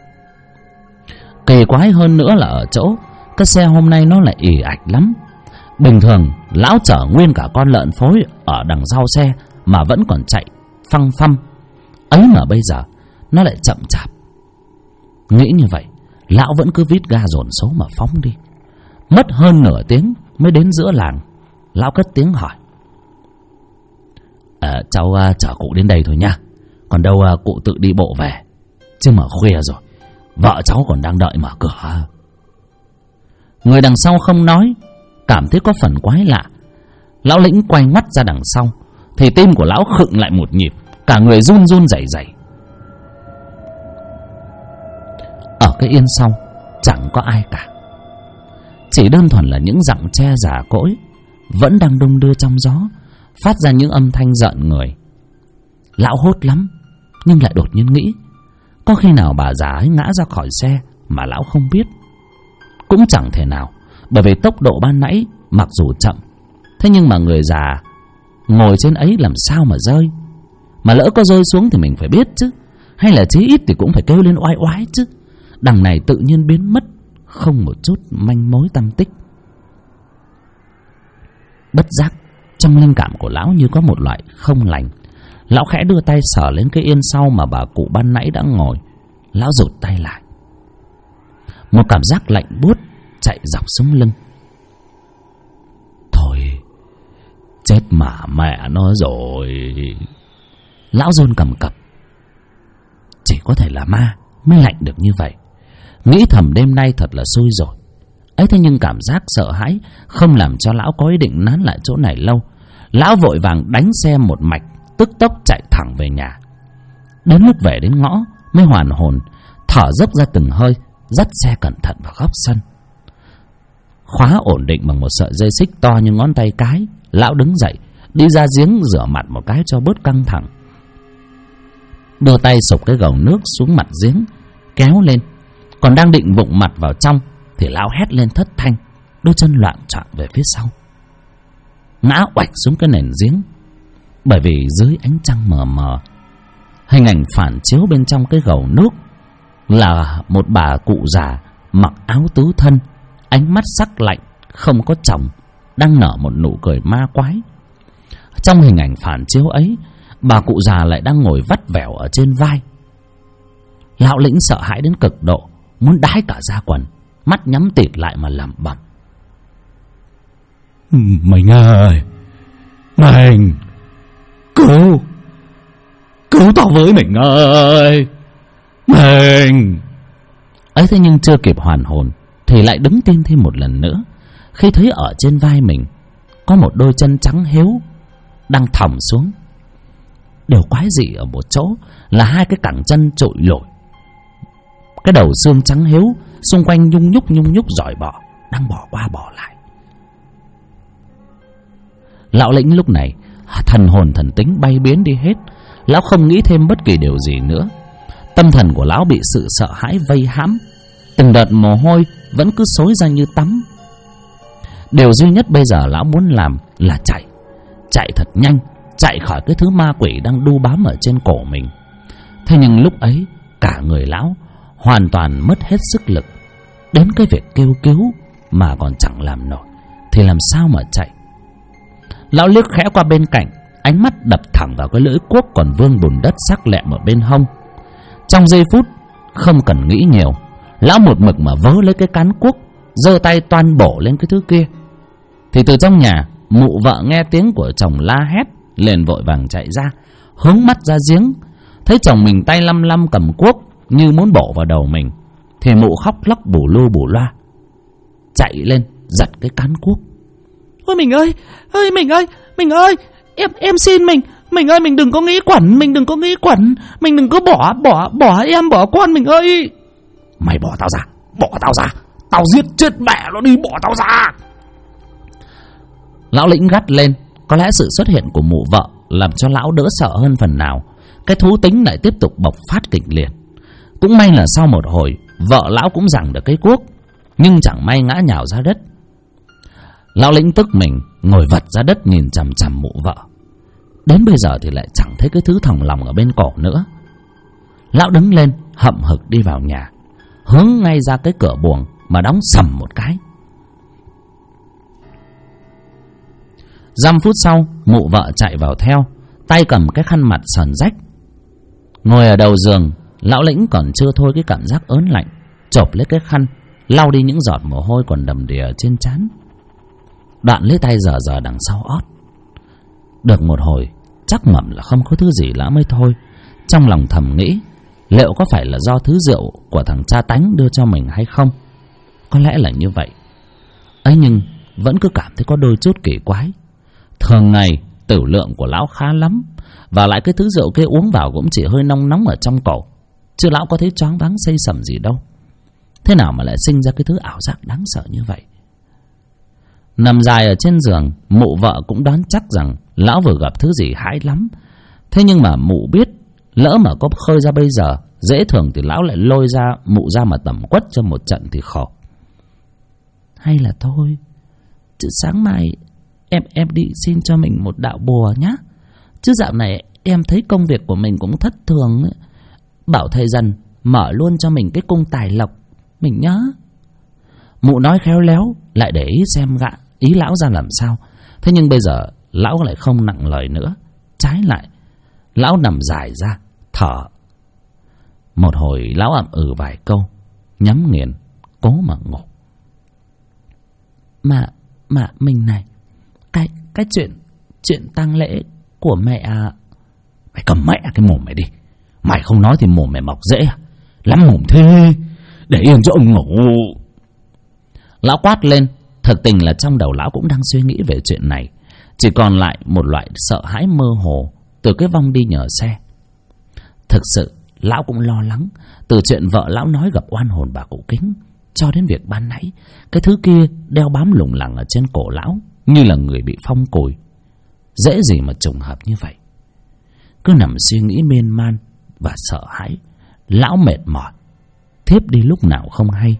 Kỳ quái hơn nữa là ở chỗ cái xe hôm nay nó lại ì ạch lắm. Bình thường lão chở nguyên cả con lợn phối ở đằng sau xe mà vẫn còn chạy phăng phăm, ấy mà bây giờ nó lại chậm chạp. Nghĩ như vậy, lão vẫn cứ vít ga dồn số mà phóng đi. Mất hơn nửa tiếng mới đến giữa làng. Lão cất tiếng hỏi: cháu chở cụ đến đây thôi nha, còn đâu cụ tự đi bộ về, chứ mà khuya rồi, vợ cháu còn đang đợi mở cửa. Người đằng sau không nói, cảm thấy có phần quái lạ. Lão lĩnh quay mắt ra đằng sau thì tim của lão khựng lại một nhịp, cả người run run rẩy rẩy. Ở cái yên sau chẳng có ai cả, chỉ đơn thuần là những rặng tre già cỗi vẫn đang đung đưa trong gió, phát ra những âm thanh rợn người. Lão hốt lắm, nhưng lại đột nhiên nghĩ có khi nào bà già ấy ngã ra khỏi xe mà lão không biết. Cũng chẳng thể nào, bởi vì tốc độ ban nãy mặc dù chậm, thế nhưng mà người già ngồi trên ấy làm sao mà rơi. Mà lỡ có rơi xuống thì mình phải biết chứ, hay là chí ít thì cũng phải kêu lên oai oái chứ. Đằng này tự nhiên biến mất, không một chút manh mối tăm tích. Bất giác trong linh cảm của lão như có một loại không lành. Lão khẽ đưa tay sờ lên cái yên sau mà bà cụ ban nãy đã ngồi. Lão rụt tay lại. Một cảm giác lạnh buốt chạy dọc sống lưng. Thôi, chết mà mẹ nó rồi. Lão run cầm cập. Chỉ có thể là ma mới lạnh được như vậy. Nghĩ thầm đêm nay thật là xui rồi. Ấy thế nhưng cảm giác sợ hãi không làm cho lão có ý định nán lại chỗ này lâu. Lão vội vàng đánh xe một mạch, tức tốc chạy thẳng về nhà. Đến lúc về đến ngõ mới hoàn hồn, thở dốc ra từng hơi, dắt xe cẩn thận vào góc sân. Khóa ổn định bằng một sợi dây xích to như ngón tay cái, lão đứng dậy đi ra giếng rửa mặt một cái cho bớt căng thẳng. Đưa tay xộc cái gầu nước xuống mặt giếng, kéo lên. Còn đang định vụng mặt vào trong thì lão hét lên thất thanh, đôi chân loạng choạng về phía sau, ngã oạch xuống cái nền giếng. Bởi vì dưới ánh trăng mờ mờ, hình ảnh phản chiếu bên trong cái gầu nước là một bà cụ già mặc áo tứ thân, ánh mắt sắc lạnh, không có chồng, đang nở một nụ cười ma quái. Trong hình ảnh phản chiếu ấy, bà cụ già lại đang ngồi vắt vẻo ở trên vai. Lão lĩnh sợ hãi đến cực độ, muốn đái cả da quần, mắt nhắm tịt lại mà lẩm bẩm: Mình ơi, mình cứu tao với, mình ơi, mình. Ấy thế nhưng chưa kịp hoàn hồn thì lại đứng tin thêm một lần nữa, khi thấy ở trên vai mình có một đôi chân trắng hiếu đang thõng xuống. Điều quái dị ở một chỗ là hai cái cẳng chân trụi lủi, cái đầu xương trắng hiếu xung quanh nhung nhúc giỏi bọ đang bỏ qua bỏ lại. Lão lĩnh lúc này thần hồn thần tính bay biến đi hết. Lão không nghĩ thêm bất kỳ điều gì nữa. Tâm thần của lão bị sự sợ hãi vây hãm, từng đợt mồ hôi vẫn cứ xối ra như tắm. Điều duy nhất bây giờ lão muốn làm là chạy thật nhanh, chạy khỏi cái thứ ma quỷ đang đu bám ở trên cổ mình. Thế nhưng lúc ấy cả người lão hoàn toàn mất hết sức lực, đến cái việc kêu cứu mà còn chẳng làm nổi thì làm sao mà chạy. Lão liếc khẽ qua bên cạnh, ánh mắt đập thẳng vào cái lưỡi cuốc còn vương bùn đất sắc lẹm ở bên hông. Trong giây phút không cần nghĩ nhiều, lão một mực mà vớ lấy cái cán cuốc, giơ tay toan bổ lên cái thứ kia. Thì từ trong nhà, mụ vợ nghe tiếng của chồng la hét, liền vội vàng chạy ra, hướng mắt ra giếng, thấy chồng mình tay lăm lăm cầm cuốc như muốn bổ vào đầu mình, thì mụ khóc lóc bù lu bù loa, chạy lên giật cái cán cuốc. Ôi mình ơi, mình ơi, em xin mình ơi, mình đừng có nghĩ quẩn, mình đừng có bỏ con mình ơi. Mày bỏ tao ra, tao giết chết mẹ nó đi, bỏ tao ra. Lão Lĩnh gắt lên. Có lẽ sự xuất hiện của mụ vợ làm cho lão đỡ sợ hơn phần nào. Cái thú tính lại tiếp tục bộc phát kịch liệt. Cũng may là sau một hồi, vợ lão cũng giằng được cái cuốc, nhưng chẳng may ngã nhào ra đất. Lão Lĩnh tức mình ngồi vật ra đất nhìn chằm chằm mụ vợ. Đến bây giờ thì lại chẳng thấy cái thứ thòng lòng ở bên cổ nữa. Lão đứng lên hậm hực đi vào nhà, hướng ngay ra cái cửa buồng mà đóng sầm một cái. Dăm phút sau, mụ vợ chạy vào theo, tay cầm cái khăn mặt sờn rách. Ngồi ở đầu giường, Lão Lĩnh còn chưa thôi cái cảm giác ớn lạnh, chộp lấy cái khăn lau đi những giọt mồ hôi còn đầm đìa trên trán. Đoạn lấy tay giở đằng sau ót. Được một hồi, chắc mẩm là không có thứ gì lão mới thôi. Trong lòng thầm nghĩ, liệu có phải là do thứ rượu của thằng cha tánh đưa cho mình hay không? Có lẽ là như vậy. ấy nhưng vẫn cứ cảm thấy có đôi chút kỳ quái. Thường ngày tử lượng của lão khá lắm, và lại cái thứ rượu kia uống vào cũng chỉ hơi nóng nóng ở trong cổ, chứ lão có thấy choáng váng xây sẩm gì đâu. Thế nào mà lại sinh ra cái thứ ảo giác đáng sợ như vậy? Nằm dài ở trên giường, mụ vợ cũng đoán chắc rằng lão vừa gặp thứ gì hãi lắm. Thế nhưng mà mụ biết, lỡ mà có khơi ra bây giờ, dễ thường thì lão lại lôi ra mụ ra mà tẩm quất cho một trận thì khổ. Hay là thôi, chứ sáng mai em đi xin cho mình một đạo bùa nhá. Chứ dạo này em thấy công việc của mình cũng thất thường ấy. Bảo thầy dần mở luôn cho mình cái cung tài lộc, mình nhớ. Mụ nói khéo léo, lại để ý xem ý lão ra làm sao. Thế nhưng bây giờ lão lại không nặng lời nữa. Trái lại, lão nằm dài ra, thở. Một hồi lão ậm ừ vài câu, nhắm nghiền, cố mà ngủ. Mà mình này, cái chuyện tang lễ của mẹ à. Mày cầm mẹ cái mồm mày đi. Mày không nói thì mồm mày mọc rễ à? Lắm mồm thế, để yên cho ông ngủ. Lão quát lên. Thực tình là trong đầu lão cũng đang suy nghĩ về chuyện này, chỉ còn lại một loại sợ hãi mơ hồ từ cái vong đi nhờ xe. Thực sự lão cũng lo lắng từ chuyện vợ lão nói gặp oan hồn bà cụ Kính, cho đến việc ban nãy cái thứ kia đeo bám lủng lẳng ở trên cổ lão như là người bị phong cùi. Dễ gì mà trùng hợp như vậy. Cứ nằm suy nghĩ miên man và sợ hãi, lão mệt mỏi, thiếp đi lúc nào không hay.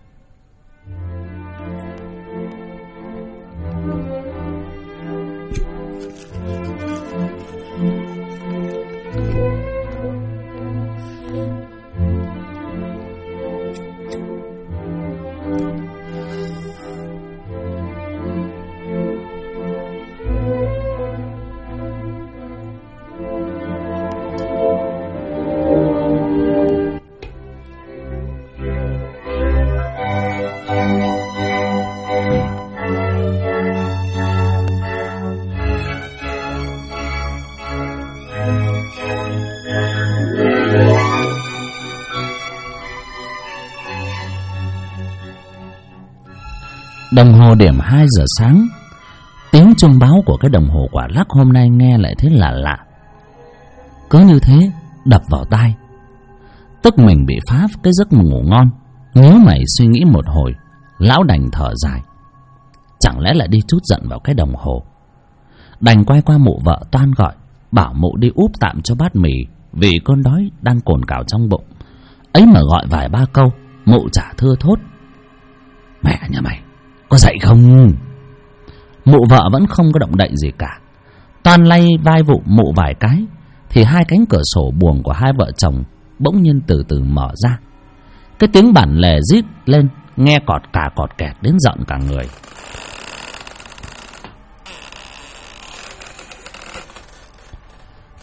Đồng hồ điểm 2 giờ sáng. Tiếng chuông báo của cái đồng hồ quả lắc hôm nay nghe lại thấy lạ lạ. Cứ như thế đập vào tai, tức mình bị phá cái giấc ngủ ngon. Nhớ mày suy nghĩ một hồi, lão đành thở dài. Chẳng lẽ lại đi trút giận vào cái đồng hồ. Đành quay qua mụ vợ toan gọi, bảo mụ đi úp tạm cho bát mì, vì cơn đói đang cồn cào trong bụng. Ấy mà gọi vài ba câu, mụ chả thưa thốt. Mẹ nhà mày có dậy không? Mụ vợ vẫn không có động đậy gì cả. Toan lay vai vụ mụ vài cái, thì hai cánh cửa sổ buồng của hai vợ chồng bỗng nhiên từ từ mở ra. Cái tiếng bản lề rít lên, nghe cọt cả cọt kẹt đến giận cả người.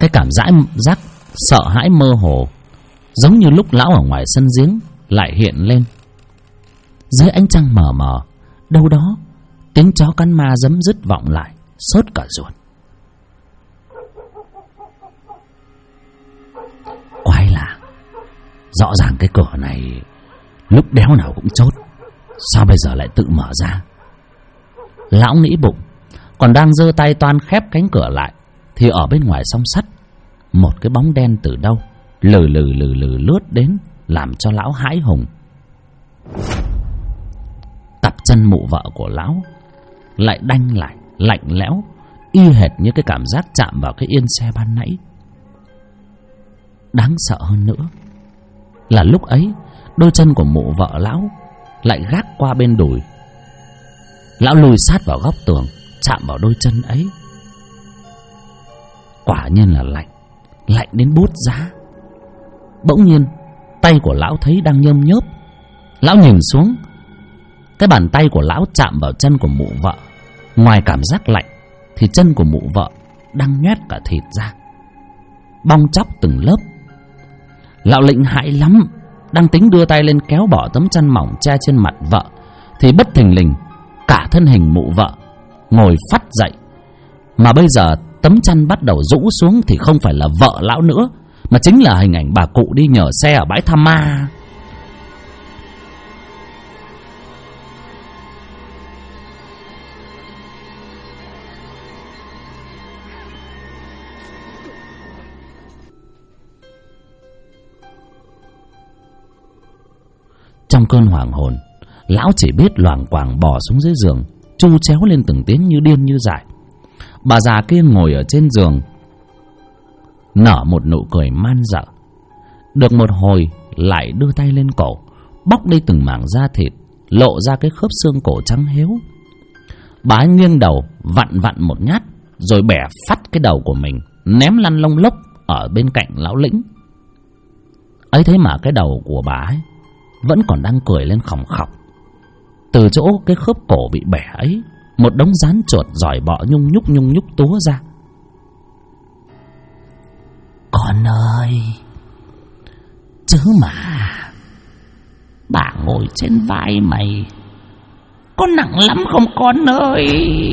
Cái cảm giác sợ hãi mơ hồ, giống như lúc lão ở ngoài sân giếng, lại hiện lên. Dưới ánh trăng mờ mờ, đâu đó tiếng chó cắn ma giấm dứt vọng lại, sốt cả ruột. Quái lạ, rõ ràng cái cửa này lúc đéo nào cũng chốt, sao bây giờ lại tự mở ra? Lão nghĩ bụng, còn đang giơ tay toan khép cánh cửa lại, thì ở bên ngoài song sắt, một cái bóng đen từ đâu lừ lướt đến, làm cho lão hãi hùng. Tập chân mụ vợ của lão lại đanh lại, lạnh lẽo, y hệt như cái cảm giác chạm vào cái yên xe ban nãy. Đáng sợ hơn nữa là lúc ấy đôi chân của mụ vợ lão lại gác qua bên đùi. Lão lùi sát vào góc tường, chạm vào đôi chân ấy. Quả nhiên là lạnh, lạnh đến buốt giá. Bỗng nhiên tay của lão thấy đang nhơm nhớp. Lão nhìn xuống, cái bàn tay của lão chạm vào chân của mụ vợ. Ngoài cảm giác lạnh thì chân của mụ vợ đang nhoét cả thịt ra, bong tróc từng lớp. Lão Lĩnh hãi lắm, đang tính đưa tay lên kéo bỏ tấm chăn mỏng che trên mặt vợ, thì bất thình lình cả thân hình mụ vợ ngồi phắt dậy. Mà bây giờ tấm chăn bắt đầu rũ xuống thì không phải là vợ lão nữa, mà chính là hình ảnh bà cụ đi nhờ xe ở bãi Tha Ma. Trong cơn hoảng hồn, lão chỉ biết loảng quảng bò xuống dưới giường, chu chéo lên từng tiếng như điên như dại. Bà già kia ngồi ở trên giường, nở một nụ cười man dợ. Được một hồi lại đưa tay lên cổ, bóc đi từng mảng da thịt, lộ ra cái khớp xương cổ trắng héo. Bà ấy nghiêng đầu vặn một nhát, rồi bẻ phắt cái đầu của mình, ném lăn lông lốc ở bên cạnh lão Lĩnh. Ấy thế mà cái đầu của bà ấy vẫn còn đang cười lên khòng khọc. Từ chỗ cái khớp cổ bị bẻ ấy, một đống rán chuột giỏi bọ nhung nhúc túa ra. Con ơi, chứ mà bà ngồi trên vai mày có nặng lắm không con ơi?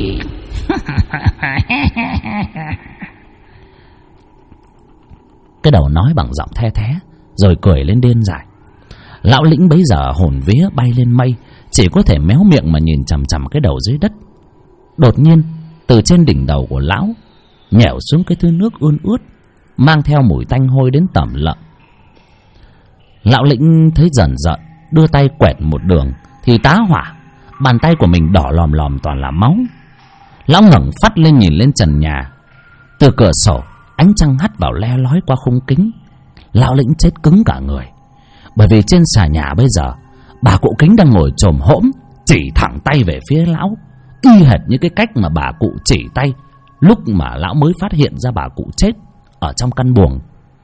Cái đầu nói bằng giọng the thé, rồi cười lên điên dại. Lão Lĩnh bấy giờ hồn vía bay lên mây, chỉ có thể méo miệng mà nhìn chằm chằm cái đầu dưới đất. Đột nhiên từ trên đỉnh đầu của lão nhẻo xuống cái thứ nước ươn ướt, mang theo mùi tanh hôi đến tẩm lợm. Lão Lĩnh thấy dần dần, đưa tay quẹt một đường thì tá hỏa, bàn tay của mình đỏ lòm toàn là máu. Lão ngẩng phát lên nhìn lên trần nhà. Từ cửa sổ ánh trăng hắt vào le lói qua khung kính. Lão Lĩnh chết cứng cả người, bởi vì trên xà nhà bây giờ bà cụ Kính đang ngồi chồm hỗm, chỉ thẳng tay về phía lão, y hệt như cái cách mà bà cụ chỉ tay lúc mà lão mới phát hiện ra bà cụ chết ở trong căn buồng.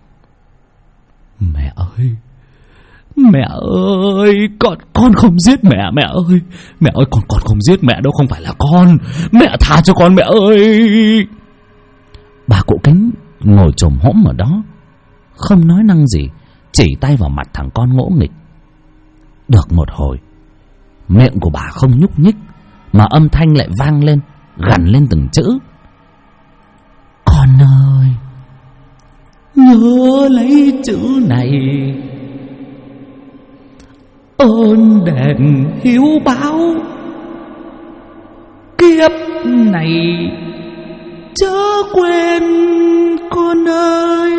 Mẹ ơi, mẹ ơi, con không giết mẹ. Mẹ ơi, con không giết mẹ đâu, không phải là con. Mẹ tha cho con, mẹ ơi. Bà cụ Kính ngồi chồm hỗm ở đó, không nói năng gì, chỉ tay vào mặt thằng con ngỗ nghịch. Được một hồi, miệng của bà không nhúc nhích, mà âm thanh lại vang lên, gằn lên từng chữ. Con ơi, nhớ lấy chữ này, ơn đền hiếu báo, kiếp này chớ quên con ơi.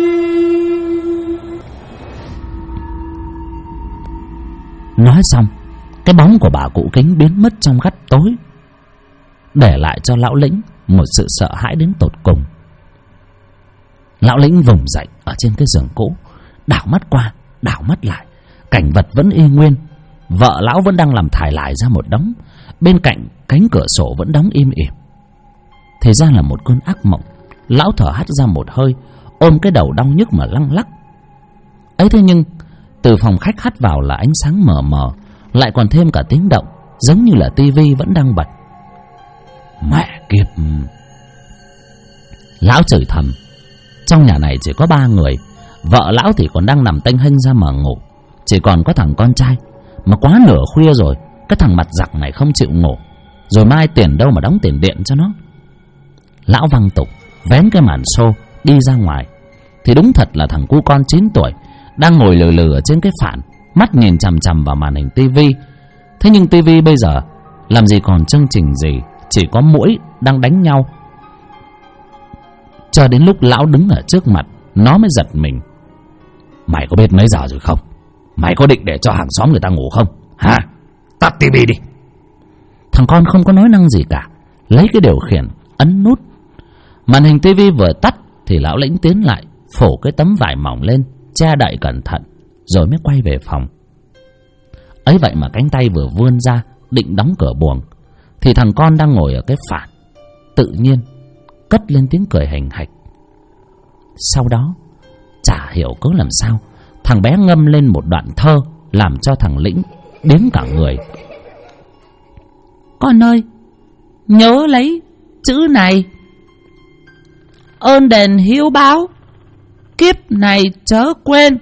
Nói xong, cái bóng của bà cụ Kính biến mất trong gắt tối, để lại cho lão Lĩnh một sự sợ hãi đến tột cùng. Lão Lĩnh vùng dậy ở trên cái giường cũ, đảo mắt qua, đảo mắt lại, cảnh vật vẫn y nguyên. Vợ lão vẫn đang làm thải lải ra một đống, bên cạnh cánh cửa sổ vẫn đóng im ỉm. Thì ra là một cơn ác mộng. Lão thở hắt ra một hơi, ôm cái đầu đau nhức mà lăng lắc. Ấy thế nhưng từ phòng khách hắt vào là ánh sáng mờ mờ, lại còn thêm cả tiếng động, giống như là tivi vẫn đang bật. Mẹ kiếp! Lão chửi thầm, Trong nhà này chỉ có 3 người. Vợ lão thì còn đang nằm tênh hênh ra mà ngủ. Chỉ còn có thằng con trai. Mà quá nửa khuya rồi, cái thằng mặt giặc này không chịu ngủ. Rồi mai tiền đâu mà đóng tiền điện cho nó. Lão văng tục vén cái màn xô đi ra ngoài, thì đúng thật là thằng cu con 9 tuổi đang ngồi lừ lừ ở trên cái phản, mắt nhìn chằm chằm vào màn hình tivi. Thế nhưng tivi bây giờ làm gì còn chương trình gì, chỉ có muỗi đang đánh nhau. Cho đến lúc lão đứng ở trước mặt, nó mới giật mình. Mày có biết mấy giờ rồi không? Mày có định để cho hàng xóm người ta ngủ không? Hả? Tắt tivi đi. Thằng con không có nói năng gì cả, lấy cái điều khiển ấn nút. Màn hình tivi vừa tắt thì lão Lĩnh tiến lại, phủ cái tấm vải mỏng lên, che đậy cẩn thận, rồi mới quay về phòng. Ấy vậy mà cánh tay vừa vươn ra định đóng cửa buồng, thì thằng con đang ngồi ở cái phản tự nhiên cất lên tiếng cười hành hạch. Sau đó chả hiểu cớ làm sao, thằng bé ngâm lên một đoạn thơ làm cho thằng Lĩnh đến cả người. Con ơi, nhớ lấy chữ này: ơn đền hiếu báo, kiếp này chớ quên.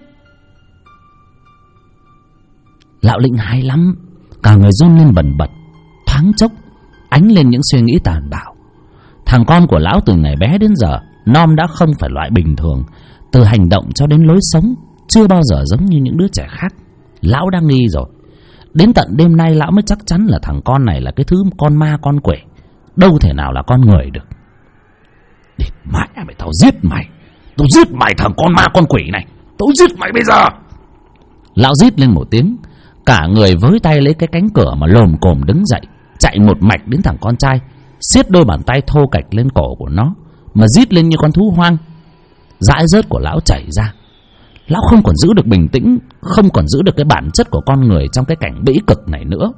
Lão Lĩnh hái lắm, cả người run lên bần bật. Thoáng chốc ánh lên những suy nghĩ tàn bạo. Thằng con của lão từ ngày bé đến giờ nom đã không phải loại bình thường. Từ hành động cho đến lối sống chưa bao giờ giống như những đứa trẻ khác. Lão đã nghi rồi. Đến tận đêm nay lão mới chắc chắn là thằng con này là cái thứ con ma con quỷ, đâu thể nào là con người được. Đi mẹ mày, tao giết mày. Tao giết mày thằng con ma con quỷ này. Tao giết mày bây giờ. Lão rít lên một tiếng, cả người với tay lấy cái cánh cửa mà lồm cồm đứng dậy, chạy một mạch đến thằng con trai, siết đôi bàn tay thô kệch lên cổ của nó mà rít lên như con thú hoang. Dãi rớt của lão chảy ra. Lão không còn giữ được bình tĩnh, không còn giữ được cái bản chất của con người trong cái cảnh bĩ cực này nữa.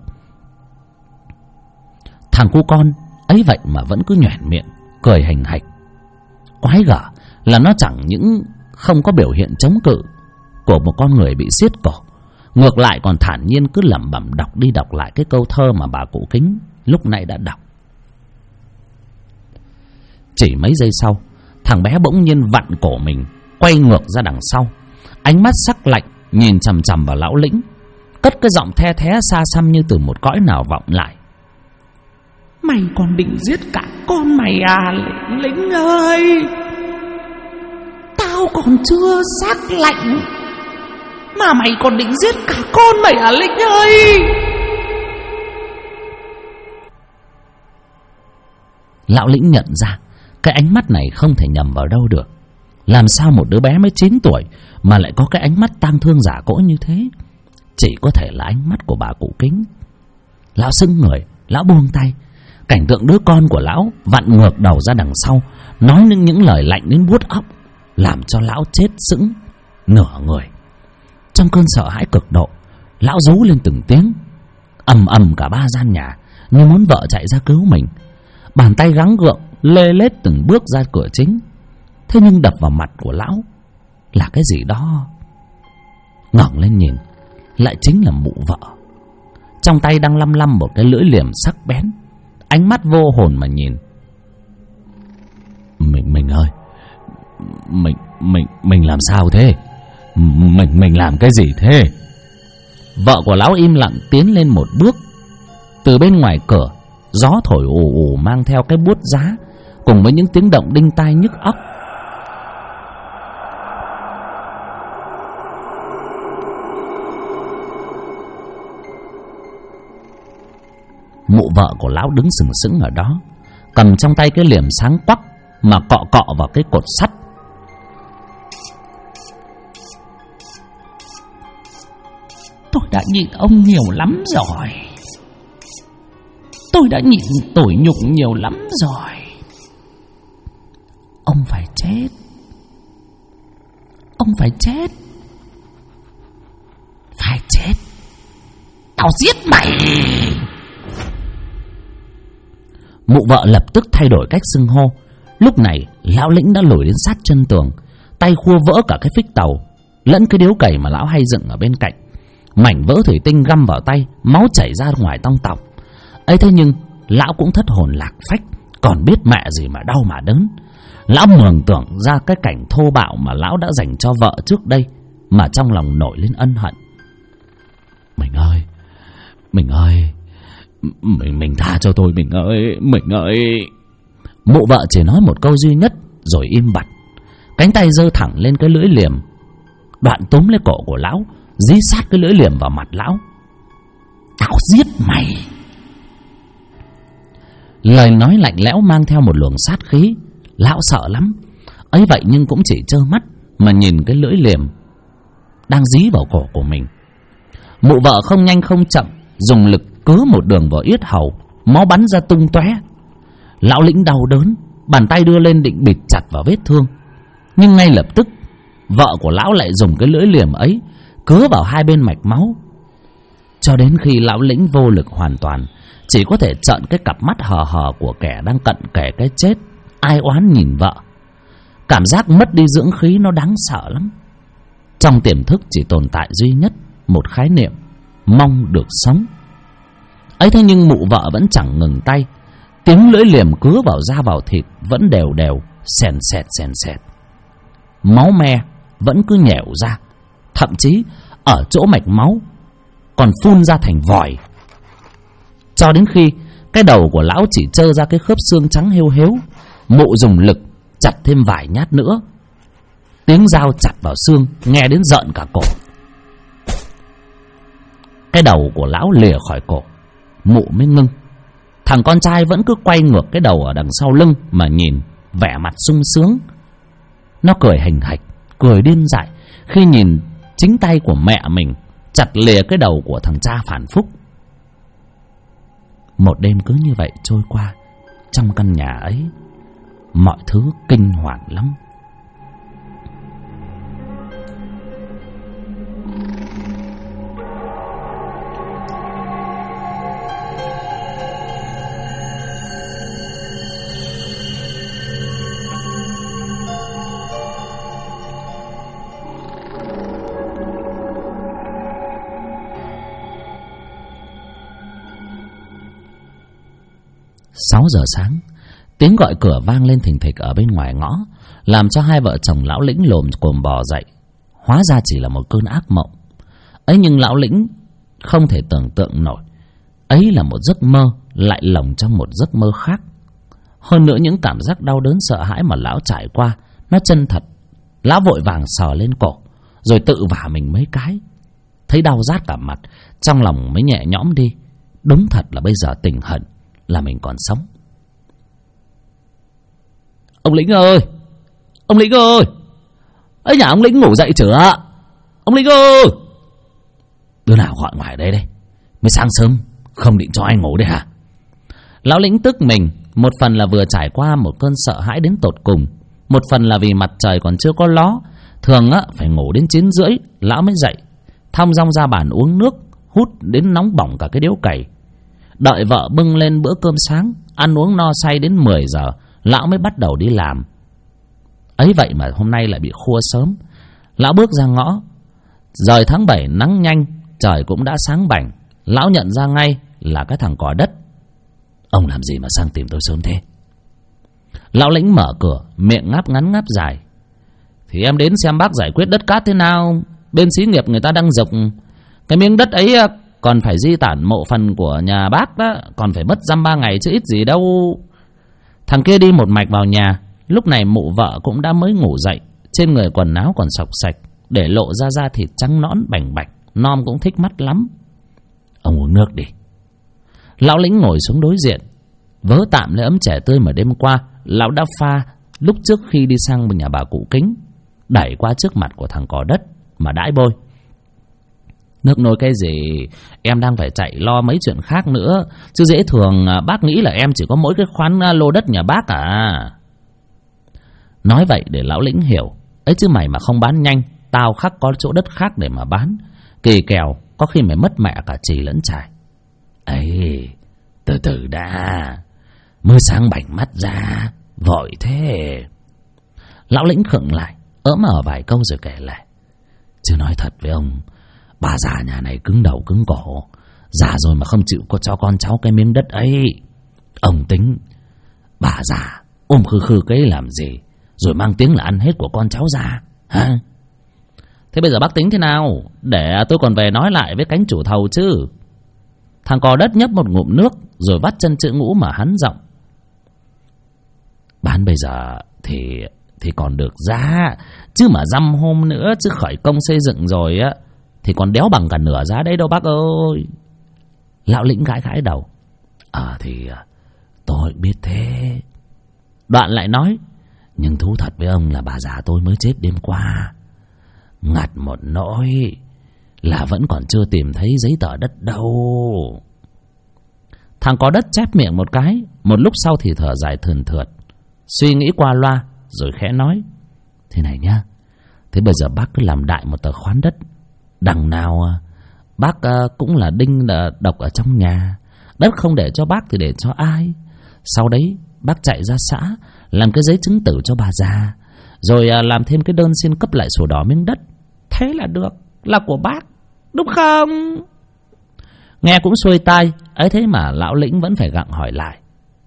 Thằng cu con ấy vậy mà vẫn cứ nhoẻn miệng cười hành hạch. Quái gở là nó chẳng những không có biểu hiện chống cự của một con người bị siết cổ, ngược lại còn thản nhiên cứ lẩm bẩm đọc đi đọc lại cái câu thơ mà bà cụ Kính lúc nãy đã đọc. Chỉ mấy giây sau, thằng bé bỗng nhiên vặn cổ mình, quay ngược ra đằng sau, ánh mắt sắc lạnh nhìn chằm chằm vào lão Lĩnh, cất cái giọng the thé xa xăm như từ một cõi nào vọng lại. Mày còn định giết cả con mày à Lĩnh ơi? Tao còn chưa sắc lạnh mà mày còn định giết cả con mày à Lĩnh ơi? Lão Lĩnh nhận ra cái ánh mắt này không thể nhầm vào đâu được. Làm sao một đứa bé mới 9 tuổi mà lại có cái ánh mắt tang thương giả cỗi như thế? Chỉ có thể là ánh mắt của bà cụ Kính. Lão sững người, lão buông tay. Cảnh tượng đứa con của lão vặn ngược đầu ra đằng sau, nói những lời lạnh đến buốt óc, làm cho lão chết sững nửa người. Trong cơn sợ hãi cực độ, lão rú lên từng tiếng. Ầm ầm cả 3 gian nhà, như muốn vợ chạy ra cứu mình. Bàn tay gắng gượng lê lết từng bước ra cửa chính. Thế nhưng đập vào mặt của lão là cái gì đó. Ngẩng lên nhìn, lại chính là mụ vợ. Trong tay đang lăm lăm một cái lưỡi liềm sắc bén, ánh mắt vô hồn mà nhìn. Mình ơi, mình làm sao thế? Mình làm cái gì thế? Vợ của lão im lặng tiến lên một bước. Từ bên ngoài cửa, gió thổi ù ù mang theo cái buốt giá, cùng với những tiếng động đinh tai nhức óc. Mụ vợ của lão đứng sừng sững ở đó, cầm trong tay cái liềm sáng quắc mà cọ cọ vào cái cột sắt. Tôi đã nhịn ông nhiều lắm rồi. Tôi đã nhịn tủi nhục nhiều lắm rồi. Ông phải chết. Ông phải chết. Phải chết. Tao giết mày. Mụ vợ lập tức thay đổi cách xưng hô. Lúc này lão Lĩnh đã lùi đến sát chân tường, tay khua vỡ cả cái phích tàu lẫn cái điếu cày mà lão hay dựng ở bên cạnh. Mảnh vỡ thủy tinh găm vào tay, máu chảy ra ngoài tong tọng. ấy thế nhưng lão cũng thất hồn lạc phách, còn biết mẹ gì mà đau mà đớn. Lão mường tượng ra cái cảnh thô bạo mà lão đã dành cho vợ trước đây, mà trong lòng nổi lên ân hận. Mình ơi, mình tha cho tôi, mình ơi. Mụ vợ chỉ nói một câu duy nhất rồi im bặt, cánh tay giơ thẳng lên cái lưỡi liềm, đoạn túm lấy cổ của lão, dí sát cái lưỡi liềm vào mặt lão. Tao giết mày. Lời nói lạnh lẽo mang theo một luồng sát khí. Lão sợ lắm, ấy vậy nhưng cũng chỉ trơ mắt mà nhìn cái lưỡi liềm đang dí vào cổ của mình. Mụ vợ không nhanh không chậm dùng lực cứa một đường vào yết hầu, máu bắn ra tung tóe. Lão Lĩnh đau đớn, bàn tay đưa lên định bịt chặt vào vết thương, nhưng ngay lập tức vợ của lão lại dùng cái lưỡi liềm ấy cứa vào hai bên mạch máu, cho đến khi lão Lĩnh vô lực hoàn toàn, chỉ có thể trợn cái cặp mắt hờ hờ của kẻ đang cận kề cái chết, ai oán nhìn vợ. Cảm giác mất đi dưỡng khí nó đáng sợ lắm. Trong tiềm thức chỉ tồn tại duy nhất một khái niệm: mong được sống. Ấy thế nhưng mụ vợ vẫn chẳng ngừng tay, tiếng lưỡi liềm cứa vào da vào thịt vẫn đều đều, sèn sẹt. Máu me vẫn cứ nhẻo ra, thậm chí ở chỗ mạch máu còn phun ra thành vòi, cho đến khi cái đầu của lão chỉ trơ ra cái khớp xương trắng hêu hếu. Mụ dùng lực chặt thêm vài nhát nữa, tiếng dao chặt vào xương nghe đến rợn cả cổ. Cái đầu của lão lìa khỏi cổ, mụ mới ngưng. Thằng con trai vẫn cứ quay ngược cái đầu ở đằng sau lưng mà nhìn, vẻ mặt sung sướng. Nó cười hình hạch, cười điên dại khi nhìn chính tay của mẹ mình chặt lìa cái đầu của thằng cha phản phúc. Một đêm cứ như vậy trôi qua. Trong căn nhà ấy mọi thứ kinh hoàng lắm. Sáu giờ sáng, tiếng gọi cửa vang lên thình thịch ở bên ngoài ngõ, làm cho hai vợ chồng lão Lĩnh lồm cồm bò dậy. Hóa ra chỉ là một cơn ác mộng. Ấy nhưng lão Lĩnh không thể tưởng tượng nổi, ấy là một giấc mơ lại lồng trong một giấc mơ khác. Hơn nữa những cảm giác đau đớn sợ hãi mà lão trải qua nó chân thật. Lão vội vàng sờ lên cổ, rồi tự vả mình mấy cái, thấy đau rát cả mặt, trong lòng mới nhẹ nhõm đi. Đúng thật là bây giờ tỉnh hận là mình còn sống. Ông Lĩnh ơi, ông Lĩnh ơi, ấy nhà ông Lĩnh ngủ dậy chưa? Ông Lĩnh ơi, đứa nào gọi ngoài đây đây? Mới sáng sớm không định cho anh ngủ đây hả? Lão Lĩnh tức mình, một phần là vừa trải qua một cơn sợ hãi đến tột cùng, một phần là vì mặt trời còn chưa có ló. Thường á phải ngủ đến 9 rưỡi lão mới dậy, thong dong ra bàn uống nước, hút đến nóng bỏng cả cái điếu cày. Đợi vợ bưng lên bữa cơm sáng, ăn uống no say đến 10 giờ lão mới bắt đầu đi làm. Ấy vậy mà hôm nay lại bị khua sớm. Lão bước ra ngõ. Rời tháng 7 nắng nhanh, trời cũng đã sáng bảnh. Lão nhận ra ngay là cái thằng cò đất. Ông làm gì mà sang tìm tôi sớm thế? Lão Lĩnh mở cửa, miệng ngáp ngắn ngáp dài. Thì em đến xem bác giải quyết đất cát thế nào. Bên xí nghiệp người ta đang giục cái miếng đất ấy còn phải di tản mộ phần của nhà bác đó, còn phải mất dăm 3 ngày chứ ít gì đâu. Thằng kia đi một mạch vào nhà. Lúc này mụ vợ cũng đã mới ngủ dậy, trên người quần áo còn xộc xạch, để lộ ra da thịt trắng nõn bành bạch. Nom cũng thích mắt lắm. Ông uống nước đi. Lão Lĩnh ngồi xuống đối diện, vớ tạm lấy ấm chè tươi mà đêm qua lão đã pha lúc trước khi đi sang nhà bà cụ Kính, đẩy qua trước mặt của thằng cò đất mà đãi bôi. Nước nôi cái gì, em đang phải chạy lo mấy chuyện khác nữa, chứ dễ thường bác nghĩ là em chỉ có mỗi cái khoán lô đất nhà bác à. Nói vậy để lão Lĩnh hiểu, ấy chứ mày mà không bán nhanh, tao khắc có chỗ đất khác để mà bán. Kỳ kèo có khi mày mất mẹ cả chì lẫn chài. Ấy, từ từ đã, mới sáng bảnh mắt ra, vội thế. Lão Lĩnh khựng lại, ỡm ở vài câu rồi kể lại. Chứ nói thật với ông, bà già nhà này cứng đầu cứng cổ, già rồi mà không chịu có cho con cháu cái miếng đất ấy. Ông tính bà già ôm khư khư cái làm gì, rồi mang tiếng là ăn hết của con cháu già hả? Thế bây giờ bác tính thế nào, để tôi còn về nói lại với cánh chủ thầu chứ. Thằng cò đất nhấp một ngụm nước rồi vắt chân chữ Ngũ mà hắn giọng. Bán bây giờ thì còn được giá, chứ mà dăm hôm nữa chứ khởi công xây dựng rồi á thì còn đéo bằng cả nửa giá đấy đâu bác ơi. Lão lĩnh gãi gãi đầu. Thì tôi biết thế. Đoạn lại nói, nhưng thú thật với ông là bà già tôi mới chết đêm qua. Ngặt một nỗi là vẫn còn chưa tìm thấy giấy tờ đất đâu. Thằng có đất chép miệng một cái, một lúc sau thì thở dài thườn thượt, suy nghĩ qua loa rồi khẽ nói. Thế này nhá, thế bây giờ bác cứ làm đại một tờ khoán đất. Đằng nào bác cũng là đinh độc ở trong nhà, đất không để cho bác thì để cho ai. Sau đấy bác chạy ra xã làm cái giấy chứng tử cho bà già, rồi làm thêm cái đơn xin cấp lại sổ đỏ miếng đất. Thế là được, là của bác, đúng không? Nghe cũng xuôi tai, ấy thế mà lão lĩnh vẫn phải gặng hỏi lại.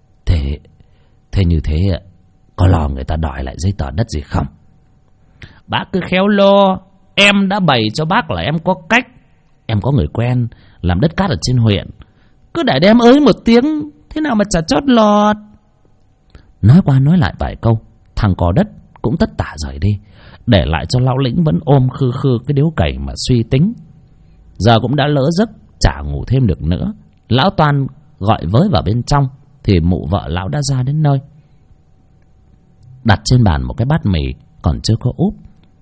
Thế như thế có lo người ta đòi lại giấy tờ đất gì không? Bác cứ khéo lo, em đã bày cho bác là em có cách. Em có người quen làm đất cát ở trên huyện, cứ để đem ới một tiếng, thế nào mà chả chót lọt. Nói qua nói lại vài câu, thằng cò đất cũng tất tả rời đi, để lại cho lão lĩnh vẫn ôm khư khư cái điếu cày mà suy tính. Giờ cũng đã lỡ giấc, chả ngủ thêm được nữa. Lão Toan gọi với vào bên trong thì mụ vợ lão đã ra đến nơi, đặt trên bàn một cái bát mì còn chưa có úp.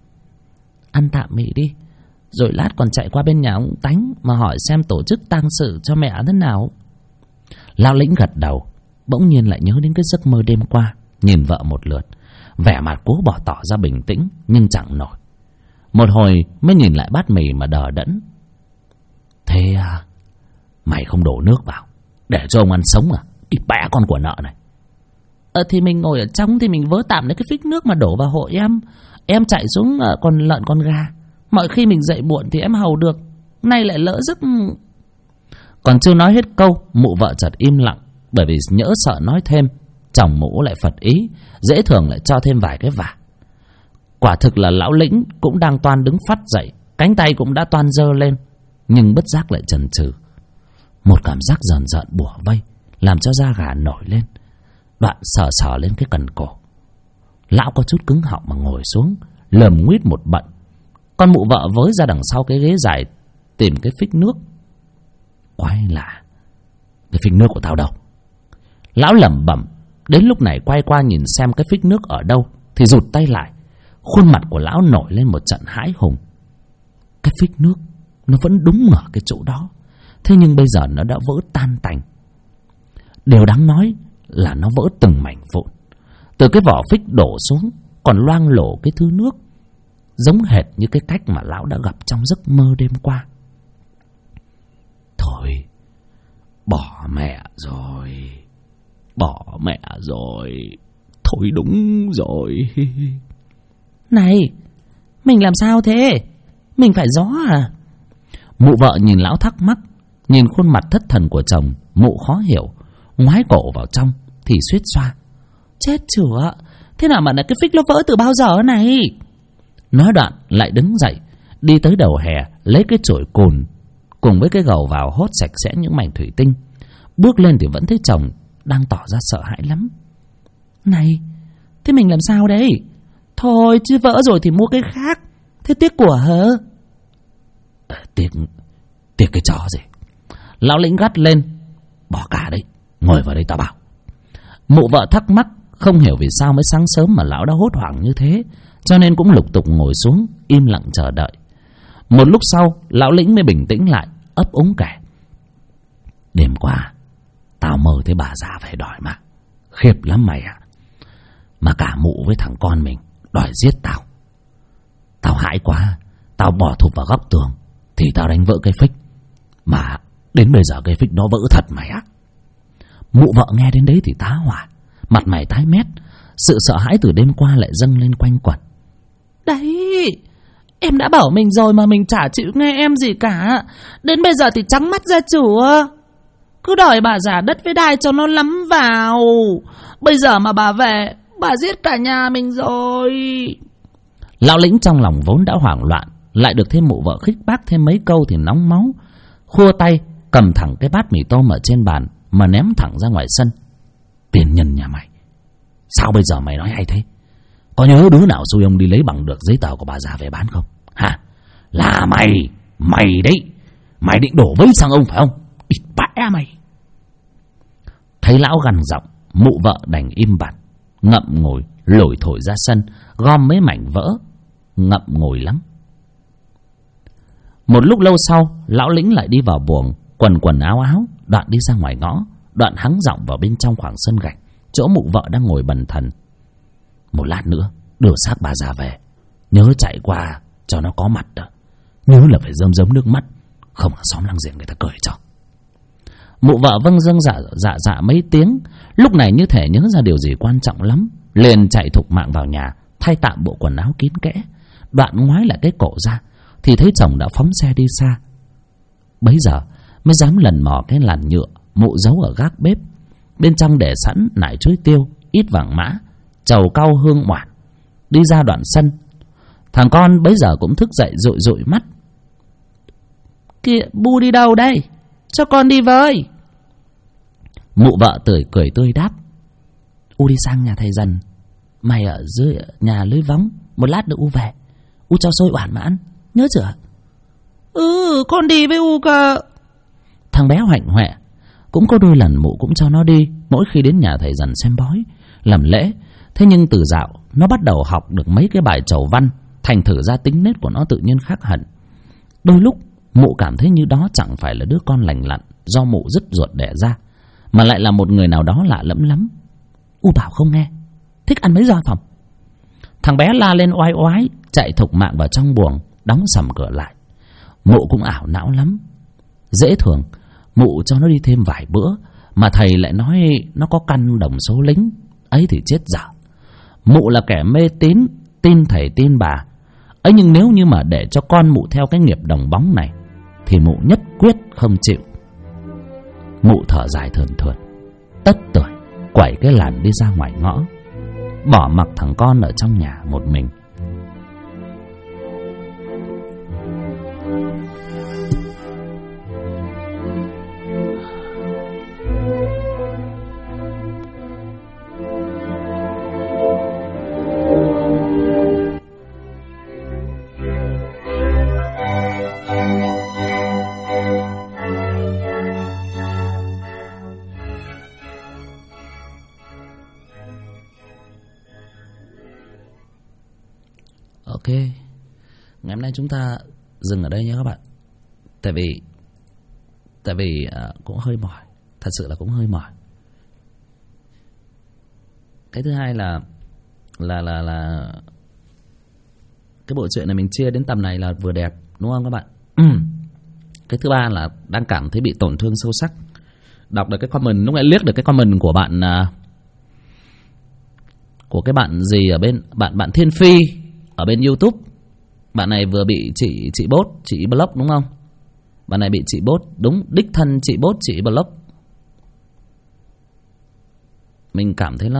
Ăn tạm mì đi, rồi lát còn chạy qua bên nhà ông Tánh mà hỏi xem tổ chức tang sự cho mẹ thế nào. Lão lĩnh gật đầu, bỗng nhiên lại nhớ đến cái giấc mơ đêm qua, nhìn vợ một lượt, vẻ mặt cố bỏ tỏ ra bình tĩnh nhưng chẳng nổi. Một hồi mới nhìn lại bát mì mà đờ đẫn. Thế mày không đổ nước vào để cho ông ăn sống à? Đi bẽ con của nợ này. Thì mình ngồi ở trong thì mình vớ tạm lấy cái phích nước mà đổ vào hộ em. Em chạy xuống con lợn con gà. Mọi khi mình dậy muộn thì em hầu được, nay lại lỡ giấc. Còn chưa nói hết câu, mụ vợ chợt im lặng, bởi vì nhỡ sợ nói thêm, chồng mụ lại phật ý, dễ thường lại cho thêm vài cái vả. Quả thực là lão lĩnh cũng đang toan đứng phắt dậy, cánh tay cũng đã toan giơ lên, nhưng bất giác lại chần chừ. Một cảm giác rờn rợn bủa vây, làm cho da gà nổi lên. Đoạn sờ sờ lên cái cần cổ, lão có chút cứng họng mà ngồi xuống, lườm nguýt một bận. Con mụ vợ với ra đằng sau cái ghế dài tìm cái phích nước. Quái lạ, cái phích nước của tao đâu? Lão lẩm bẩm. Đến lúc này quay qua nhìn xem cái phích nước ở đâu thì rụt tay lại. Khuôn mặt của lão nổi lên một trận hãi hùng. Cái phích nước nó vẫn đúng ở cái chỗ đó, thế nhưng bây giờ nó đã vỡ tan tành. Điều đáng nói là nó vỡ từng mảnh vụn. Từ cái vỏ phích đổ xuống còn loang lổ cái thứ nước, giống hệt như cái cách mà lão đã gặp trong giấc mơ đêm qua. Thôi, bỏ mẹ rồi, bỏ mẹ rồi, thôi đúng rồi. Này, mình làm sao thế? Mình phải gió à? Mụ vợ nhìn lão thắc mắc, nhìn khuôn mặt thất thần của chồng, mụ khó hiểu, ngoái cổ vào trong thì suýt xoa. Chết chửa, thế nào mà cái phích nó vỡ từ bao giờ này? Nói đoạn lại đứng dậy, đi tới đầu hè, lấy cái chổi cồn cùng với cái gầu vào hốt sạch sẽ những mảnh thủy tinh. Bước lên thì vẫn thấy chồng đang tỏ ra sợ hãi lắm. Này, thế mình làm sao đây? Thôi chứ vỡ rồi thì mua cái khác. Thế tiếc của hả? Tiếc cái chó gì? Lão lĩnh gắt lên. Bỏ cả đấy, ngồi vào đây tao bảo. Mụ vợ thắc mắc, không hiểu vì sao mới sáng sớm mà lão đã hốt hoảng như thế, cho nên cũng lục tục ngồi xuống im lặng chờ đợi. Một lúc sau lão lĩnh mới bình tĩnh lại, ấp úng kể. Đêm qua tao mơ thấy bà già phải đòi mạng, khiếp lắm mày ạ. Mà cả mụ với thằng con mình đòi giết tao. Tao hãi quá, tao bỏ thụp vào góc tường thì tao đánh vỡ cái phích. Mà đến bây giờ cái phích nó vỡ thật mày ạ. Mụ vợ nghe đến đấy thì tá hỏa, mặt mày tái mét, sự sợ hãi từ đêm qua lại dâng lên quanh quẩn. Đấy, em đã bảo mình rồi mà mình chả chịu nghe em gì cả. Đến bây giờ thì trắng mắt ra chùa, cứ đòi bà già đất với đai cho nó lắm vào. Bây giờ mà bà về, bà giết cả nhà mình rồi. Lão lĩnh trong lòng vốn đã hoảng loạn, lại được thêm mụ vợ khích bác thêm mấy câu thì nóng máu, khua tay cầm thẳng cái bát mì tôm ở trên bàn mà ném thẳng ra ngoài sân. Tiền nhân nhà mày, sao bây giờ mày nói hay thế? Có nhớ đứa nào xui ông đi lấy bằng được giấy tờ của bà già về bán không? Hả? Là mày đấy. Mày định đổ vấy sang ông phải không? Ịt bẽ mày. Thấy lão gằn giọng, mụ vợ đành im bặt, ngậm ngùi lủi thổi ra sân, gom mấy mảnh vỡ, ngậm ngùi lắm. Một lúc lâu sau, lão lĩnh lại đi vào buồng, quần áo, đoạn đi ra ngoài ngõ, đoạn hắng giọng vào bên trong khoảng sân gạch, chỗ mụ vợ đang ngồi bần thần. Một lát nữa đưa xác bà già về, nhớ chạy qua cho nó có mặt đó. Nhớ là phải rơm nước mắt, không ở xóm láng giềng người ta cười cho. Mụ vợ vâng dâng dạ mấy tiếng, lúc này như thể nhớ ra điều gì quan trọng lắm, liền chạy thục mạng vào nhà, thay tạm bộ quần áo kín kẽ, đoạn ngoái lại cái cổ ra thì thấy chồng đã phóng xe đi xa. Bấy giờ mới dám lần mò cái làn nhựa mụ giấu ở gác bếp, bên trong để sẵn nải chuối tiêu, ít vàng mã, trầu cau hương ngoản, đi ra đoạn sân. Thằng con bấy giờ cũng thức dậy dụi mắt. Kìa, Bu đi đâu đây? Cho con đi với. Mụ vợ cười tươi đáp. U đi sang nhà thầy Dần, mày ở dưới nhà lưới vóng, một lát nữa U về. U cho xôi oản mà ăn, nhớ chưa? Con đi với U cơ. Thằng bé hoạnh hoẹ. Cũng có đôi lần mụ cũng cho nó đi, mỗi khi đến nhà thầy Dần xem bói, làm lễ. Thế nhưng từ dạo nó bắt đầu học được mấy cái bài chầu văn, thành thử ra tính nết của nó tự nhiên khác hẳn. Đôi lúc mụ cảm thấy như đó chẳng phải là đứa con lành lặn do mụ dứt ruột đẻ ra, mà lại là một người nào đó lạ lẫm lắm. U bảo không nghe, thích ăn mấy roi phòng. Thằng bé la lên oai oái, chạy thục mạng vào trong buồng, đóng sầm cửa lại. Mụ cũng ảo não lắm. Dễ thường mụ cho nó đi thêm vài bữa, mà thầy lại nói nó có căn đồng số lính ấy thì chết dở. Mụ là kẻ mê tín, tin thầy tin bà ấy, nhưng nếu như mà để cho con mụ theo cái nghiệp đồng bóng này thì mụ nhất quyết không chịu. Mụ thở dài thườn thượt, tất tưởi quẩy cái làn đi ra ngoài ngõ, bỏ mặc thằng con ở trong nhà một mình. Ok, ngày hôm nay chúng ta dừng ở đây nhé các bạn. Tại vì cũng hơi mỏi, thật sự là cũng hơi mỏi. Cái thứ hai là cái bộ truyện này mình chia đến tầm này là vừa đẹp, đúng không các bạn? Cái thứ ba là đang cảm thấy bị tổn thương sâu sắc. Đọc được cái comment, lúc nãy liếc được cái comment của bạn, của cái bạn gì ở bên bạn Thiên Phi ở bên YouTube. Bạn này vừa bị chị bốt, chị block đúng không? Bạn này bị chị bốt, đúng, đích thân chị bốt, chị block. Mình cảm thấy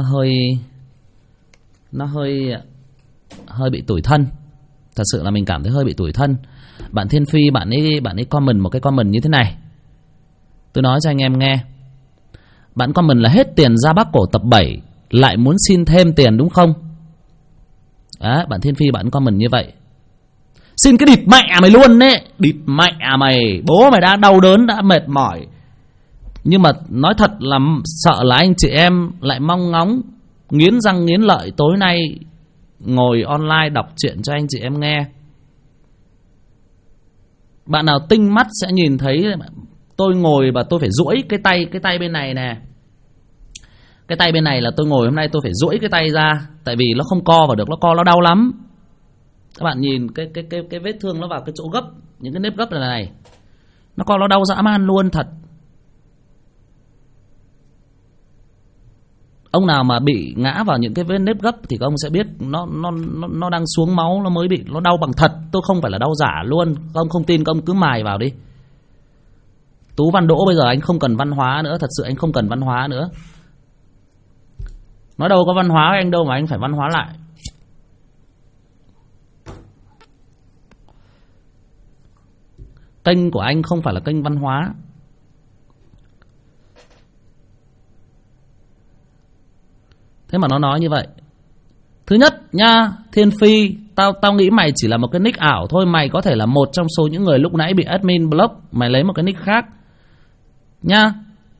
nó hơi bị tủi thân. Thật sự là mình cảm thấy hơi bị tủi thân. Bạn Thiên Phi, bạn ấy comment một cái comment như thế này. Tôi nói cho anh em nghe. Bạn comment là hết tiền ra Bác Cổ tập 7 lại muốn xin thêm tiền đúng không? Đấy, bạn Thiên Phi bạn comment như vậy. Xin cái địt mẹ mày luôn đấy. Địt mẹ mày. Bố mày đã đau đớn, đã mệt mỏi. Nhưng mà nói thật là sợ là anh chị em lại mong ngóng, nghiến răng nghiến lợi tối nay ngồi online đọc truyện cho anh chị em nghe. Bạn nào tinh mắt sẽ nhìn thấy tôi ngồi và tôi phải duỗi cái tay bên này nè. Cái tay bên này là tôi ngồi hôm nay tôi phải duỗi cái tay ra, tại vì nó không co vào được, nó co nó đau lắm. Các bạn nhìn cái vết thương nó vào cái chỗ gấp, những cái nếp gấp này, nó co nó đau dã man luôn thật. Ông nào mà bị ngã vào những cái vết nếp gấp thì các ông sẽ biết nó đang xuống máu, nó mới bị, nó đau bằng thật, tôi không phải là đau giả luôn. Các ông không tin các ông cứ mài vào đi. Tú Văn Đỗ bây giờ anh không cần văn hóa nữa, thật sự anh không cần văn hóa nữa. Nó đâu có văn hóa với anh đâu mà anh phải văn hóa lại. Kênh của anh không phải là kênh văn hóa. Thế mà nó nói như vậy. Thứ nhất nha, Thiên Phi, tao nghĩ mày chỉ là một cái nick ảo thôi. Mày có thể là một trong số những người lúc nãy bị admin block. Mày lấy một cái nick khác nha.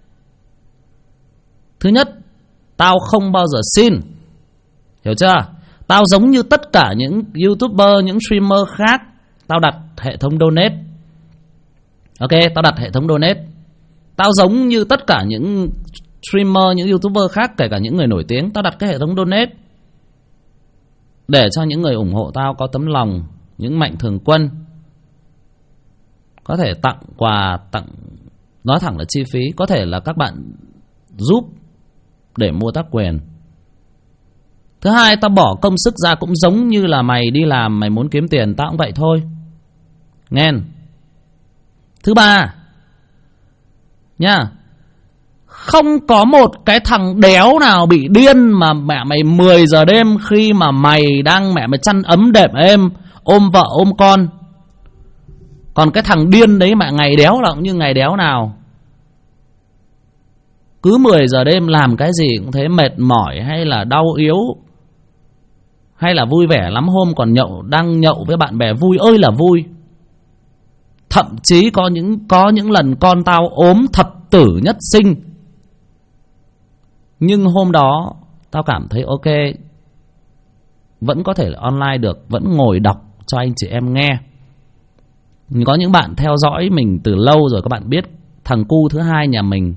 Thứ nhất, tao không bao giờ xin. Hiểu chưa? Tao giống như tất cả những YouTuber, những streamer khác, tao đặt hệ thống donate. Ok, tao đặt hệ thống donate. Tao giống như tất cả những streamer, những YouTuber khác, kể cả những người nổi tiếng, tao đặt cái hệ thống donate để cho những người ủng hộ tao có tấm lòng, những mạnh thường quân có thể tặng quà, tặng, nói thẳng là chi phí, có thể là các bạn giúp để mua tác quyền. Thứ hai, tao bỏ công sức ra cũng giống như là mày đi làm, mày muốn kiếm tiền, tao cũng vậy thôi. Nghe. Thứ ba nha, không có một cái thằng đéo nào bị điên mà mẹ mày 10 giờ đêm khi mà mày đang mẹ mày chăn ấm đệm êm, ôm vợ ôm con. Còn cái thằng điên đấy mẹ ngày đéo là cũng như ngày đéo nào. Cứ 10 giờ đêm làm cái gì cũng thế, mệt mỏi hay là đau yếu hay là vui vẻ lắm, hôm còn đang nhậu với bạn bè vui ơi là vui. Thậm chí có những lần con tao ốm thập tử nhất sinh, nhưng hôm đó tao cảm thấy ok, vẫn có thể là online được, vẫn ngồi đọc cho anh chị em nghe. Có những bạn theo dõi mình từ lâu rồi, các bạn biết thằng cu thứ hai nhà mình,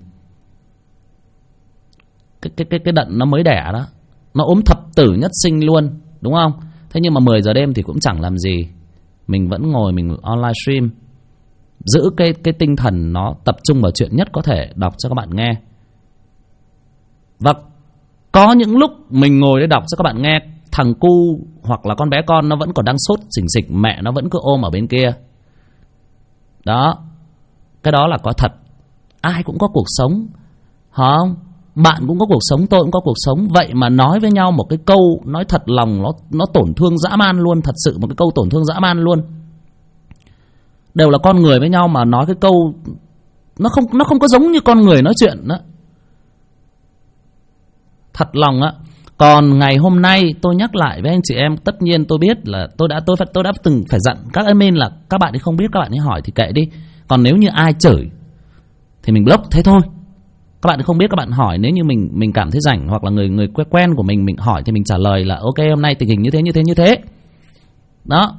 cái đận nó mới đẻ đó, nó ốm thập tử nhất sinh luôn, đúng không? Thế nhưng mà 10 giờ đêm thì cũng chẳng làm gì, mình vẫn ngồi mình online stream, giữ cái tinh thần nó tập trung vào chuyện nhất có thể, đọc cho các bạn nghe. Và có những lúc mình ngồi để đọc cho các bạn nghe, thằng cu hoặc là con bé con nó vẫn còn đang sốt xình xịch, mẹ nó vẫn cứ ôm ở bên kia. Đó, cái đó là có thật. Ai cũng có cuộc sống, hả không? Bạn cũng có cuộc sống, tôi cũng có cuộc sống. Vậy mà nói với nhau một cái câu nói thật lòng, nó tổn thương dã man luôn. Thật sự một cái câu tổn thương dã man luôn. Đều là con người với nhau mà nói cái câu nó không có giống như con người nói chuyện đó. Thật lòng á. Còn ngày hôm nay tôi nhắc lại với anh chị em, tất nhiên tôi biết là tôi đã từng phải dặn các admin là các bạn ấy không biết, các bạn ấy hỏi thì kệ đi. Còn nếu như ai chửi thì mình block thế thôi. Các bạn không biết các bạn hỏi, nếu như mình cảm thấy rảnh hoặc là người quen của mình hỏi thì mình trả lời là ok, hôm nay tình hình như thế. Đó.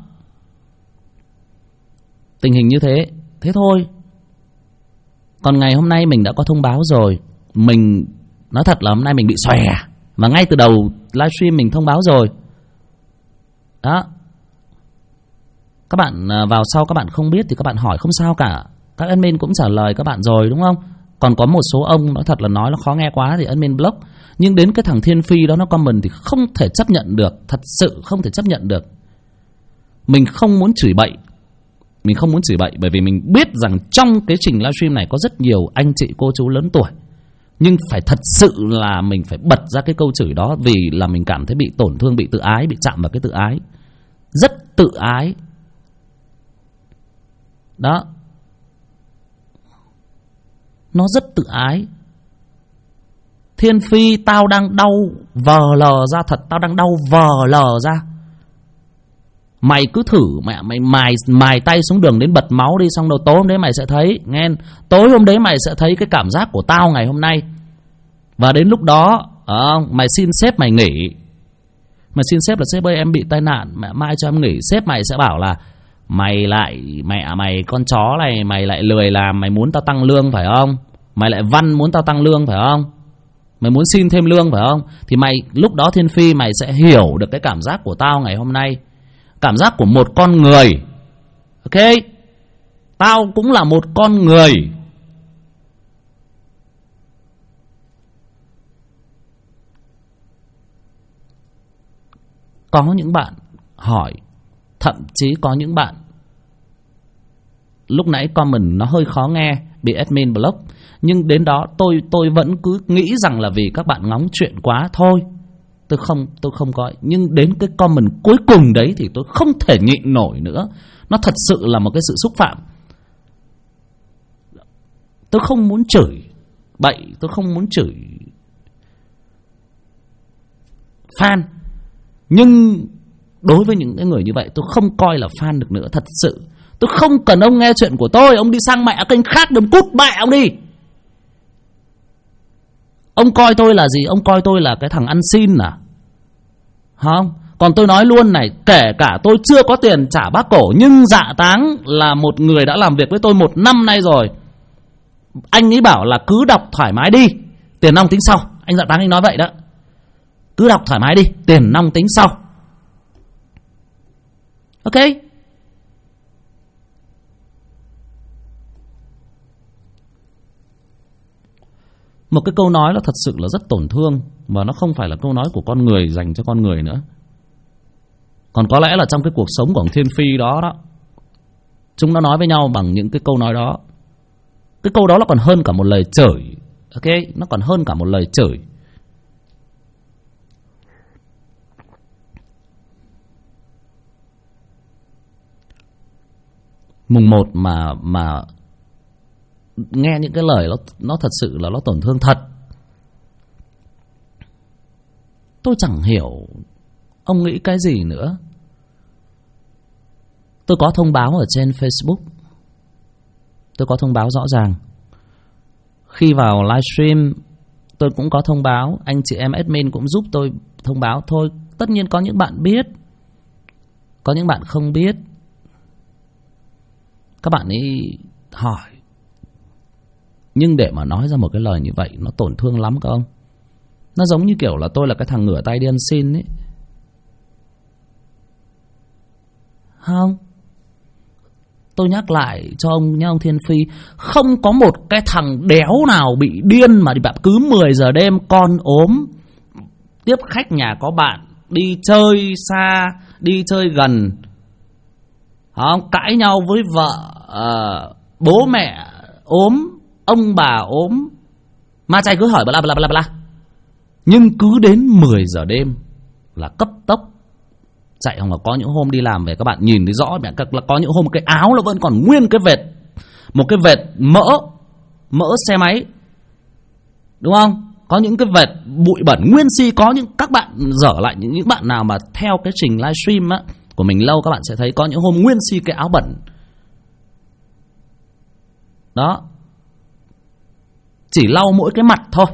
Tình hình như thế, thế thôi. Còn ngày hôm nay mình đã có thông báo rồi. Mình nói thật là hôm nay mình bị xòe, và ngay từ đầu livestream mình thông báo rồi. Đó. Các bạn vào sau các bạn không biết thì các bạn hỏi không sao cả. Các admin cũng trả lời các bạn rồi, đúng không? Còn có một số ông nói thật là nói nó khó nghe quá thì admin block. Nhưng đến cái thằng Thiên Phi đó nó comment thì không thể chấp nhận được. Thật sự không thể chấp nhận được. Mình không muốn chửi bậy. Mình không muốn chửi bậy bởi vì mình biết rằng trong cái trình livestream này có rất nhiều anh chị cô chú lớn tuổi. Nhưng phải thật sự là mình phải bật ra cái câu chửi đó, vì là mình cảm thấy bị tổn thương, bị tự ái, bị chạm vào cái tự ái. Rất tự ái. Đó. Nó rất tự ái. Thiên Phi, tao đang đau vờ lờ ra thật, tao đang đau vờ lờ ra. Mày cứ thử mẹ mày mài tay xuống đường đến bật máu đi, xong rồi tối hôm đấy mày sẽ thấy, nghe, tối hôm đấy mày sẽ thấy cái cảm giác của tao ngày hôm nay. Và đến lúc đó mày xin sếp mày nghỉ. Mày xin sếp là sếp ơi em bị tai nạn, mẹ mai cho em nghỉ. Sếp mày sẽ bảo là mày lại, mẹ mày con chó này, mày lại lười làm, mày muốn tao tăng lương phải không? Mày lại văn muốn tao tăng lương phải không? Mày muốn xin thêm lương phải không? Thì mày lúc đó Thiên Phi mày sẽ hiểu được cái cảm giác của tao ngày hôm nay. Cảm giác của một con người. Ok? Tao cũng là một con người. Có những bạn hỏi, thậm chí có những bạn lúc nãy comment nó hơi khó nghe, bị admin block, nhưng đến đó tôi vẫn cứ nghĩ rằng là vì các bạn ngóng chuyện quá thôi. Tôi không có, nhưng đến cái comment cuối cùng đấy thì tôi không thể nhịn nổi nữa. Nó thật sự là một cái sự xúc phạm. Tôi không muốn chửi bậy, tôi không muốn chửi fan, nhưng đối với những cái người như vậy tôi không coi là fan được nữa. Thật sự tôi không cần ông nghe chuyện của tôi, ông đi sang mẹ kênh khác, đừng cút mẹ ông đi. Ông coi tôi là gì? Ông coi tôi là cái thằng ăn xin à? Không. Còn tôi nói luôn này, kể cả tôi chưa có tiền trả bác Cổ, nhưng Dạ Táng là một người đã làm việc với tôi 1 năm nay rồi. Anh ấy bảo là cứ đọc thoải mái đi, tiền nong tính sau. Anh Dạ Táng anh nói vậy đó. Cứ đọc thoải mái đi, tiền nong tính sau. Ok. Một cái câu nói nó thật sự là rất tổn thương, mà nó không phải là câu nói của con người dành cho con người nữa. Còn có lẽ là trong cái cuộc sống của ông Thiên Phi đó đó, chúng nó nói với nhau bằng những cái câu nói đó. Cái câu đó nó còn hơn cả một lời chửi. Ok, nó còn hơn cả một lời chửi. Mùng 1 mà nghe những cái lời nó thật sự là nó tổn thương thật. Tôi chẳng hiểu ông nghĩ cái gì nữa. Tôi có thông báo ở trên Facebook, tôi có thông báo rõ ràng. Khi vào livestream tôi cũng có thông báo, anh chị em admin cũng giúp tôi thông báo. Thôi, tất nhiên có những bạn biết, có những bạn không biết. Các bạn ấy hỏi, nhưng để mà nói ra một cái lời như vậy nó tổn thương lắm các ông. Nó giống như kiểu là tôi là cái thằng ngửa tay đi ăn xin ấy. Không, tôi nhắc lại cho ông nhá, ông Thiên Phi, không có một cái thằng đéo nào bị điên mà đi bạn cứ 10 giờ đêm con ốm, tiếp khách nhà có bạn, đi chơi xa, đi chơi gần, không, cãi nhau với vợ, bố mẹ ốm, ông bà ốm, ma chay cứ hỏi bla bla bla bla, nhưng cứ đến 10 giờ đêm là cấp tốc chạy. Hoặc là có những hôm đi làm về các bạn nhìn thấy rõ, là có những hôm cái áo nó vẫn còn nguyên cái vệt, một cái vệt mỡ xe máy, đúng không? Có những cái vệt bụi bẩn nguyên si. Có những các bạn dở lại, những bạn nào mà theo cái trình livestream á của mình lâu, các bạn sẽ thấy có những hôm nguyên si cái áo bẩn đó. Chỉ lau mỗi cái mặt thôi,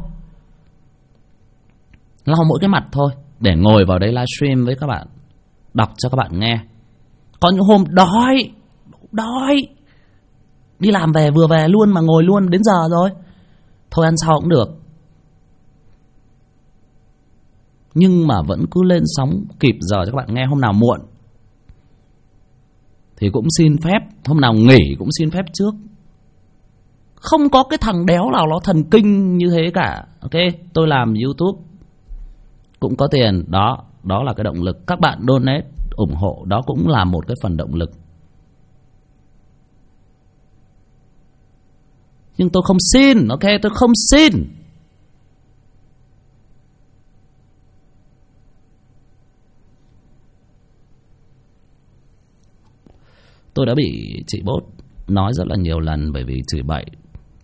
lau mỗi cái mặt thôi để ngồi vào đấy livestream với các bạn, đọc cho các bạn nghe. Có những hôm đói đi làm về, vừa về luôn mà ngồi luôn đến giờ rồi, thôi ăn sau cũng được, nhưng mà vẫn cứ lên sóng kịp giờ cho các bạn nghe. Hôm nào muộn thì cũng xin phép, hôm nào nghỉ cũng xin phép trước. Không có cái thằng đéo nào nó thần kinh như thế cả. Ok, tôi làm YouTube cũng có tiền đó, đó là cái động lực. Các bạn donate ủng hộ đó cũng là một cái phần động lực. Nhưng tôi không xin, ok, tôi không xin. Tôi đã bị chị Bốt nói rất là nhiều lần bởi vì chửi bậy.